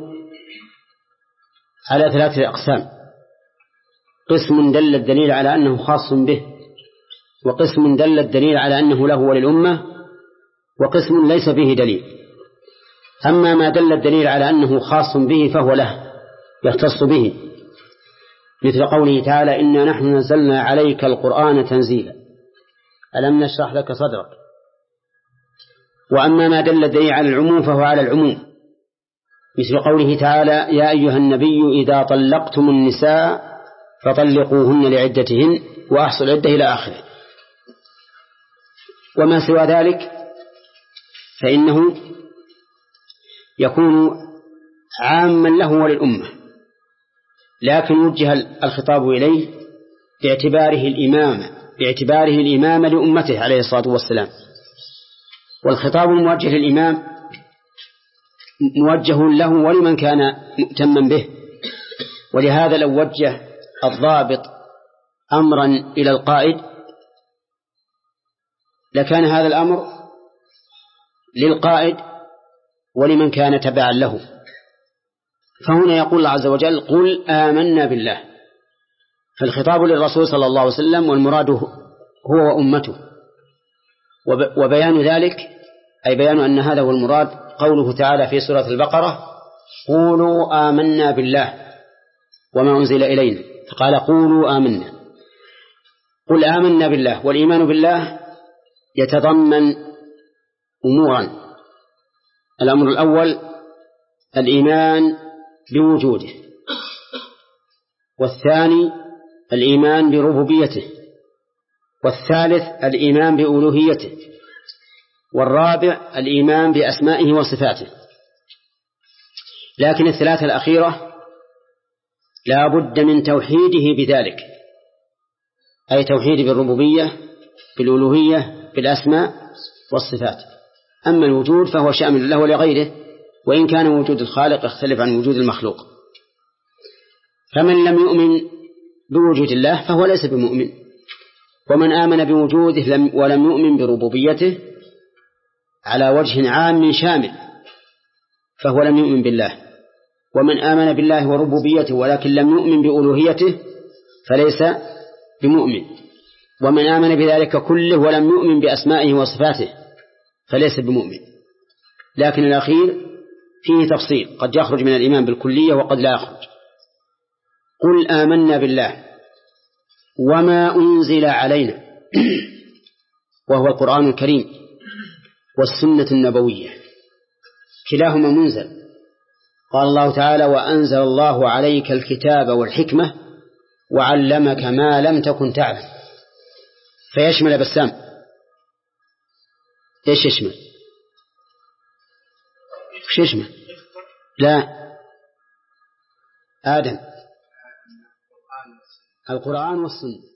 على ثلاثة أقسام: قسم دل الدليل على أنه خاص به، وقسم دل الدليل على أنه له وللأمة، وقسم ليس فيه دليل. أما ما دل الدليل على أنه خاص به فهو له، يختص به، مثل قوله تعالى: إنا نحن نزلنا عليك القرآن تنزيلا ألم نشرح لك صدرك. وأما ما دل الدليل على العموم فهو على العموم، مثل قوله تعالى: يا أيها النبي إذا طلقتم النساء فطلقوهن لعدتهن وأحصوا العدة إلى آخره. وما سوى ذلك فإنه يكون عاما له وللأمة، لكن وجه الخطاب إليه باعتباره الإمامة باعتباره الإمامة لأمته عليه الصلاة والسلام. والخطاب الموجه للإمام موجه له ولمن كان مؤتما به. ولهذا لو وجه الضابط أمرا إلى القائد لكان هذا الأمر للقائد ولمن كان تبعا له. فهنا يقول الله عز وجل: قل آمنا بالله، فالخطاب للرسول صلى الله عليه وسلم والمراد هو وأمته. وبيان ذلك أي بيان أن هذا هو المراد قوله تعالى في سورة البقرة: قولوا آمنا بالله وما أنزل إلينا، فقال: قولوا آمنا. قل آمنا بالله. والإيمان بالله يتضمن أمورا: الأمر الأول الإيمان بوجوده، والثاني الإيمان بربوبيته، والثالث الإيمان بألوهيته، والرابع الإيمان بأسمائه وصفاته. لكن الثلاثة الأخيرة لا بد من توحيده بذلك، أي توحيد بالربوبية بالألوهية بالأسماء والصفات. أما الوجود فهو شامل له ولغيره، وإن كان وجود الخالق يختلف عن وجود المخلوق. فمن لم يؤمن بوجود الله فهو ليس بمؤمن، ومن آمن بوجوده ولم يؤمن بربوبيته على وجه عام شامل فهو لم يؤمن بالله. ومن آمن بالله وربوبيته ولكن لم يؤمن بألوهيته فليس بمؤمن، ومن آمن بذلك كله ولم يؤمن بأسمائه وصفاته فليس بمؤمن. لكن الأخير فيه تفصيل، قد يخرج من الإيمان بالكلية وقد لا يخرج. قل آمنا بالله وما أنزل علينا وهو القرآن الكريم والسنة النبوية كلاهما منزل. قال الله تعالى وأنزل الله عليك الكتاب والحكمة وعلمك ما لم تكن تعلم، فيشمل بسام إيش يشمل؟ إيش يشمل؟ لا آدم القرآن والسنة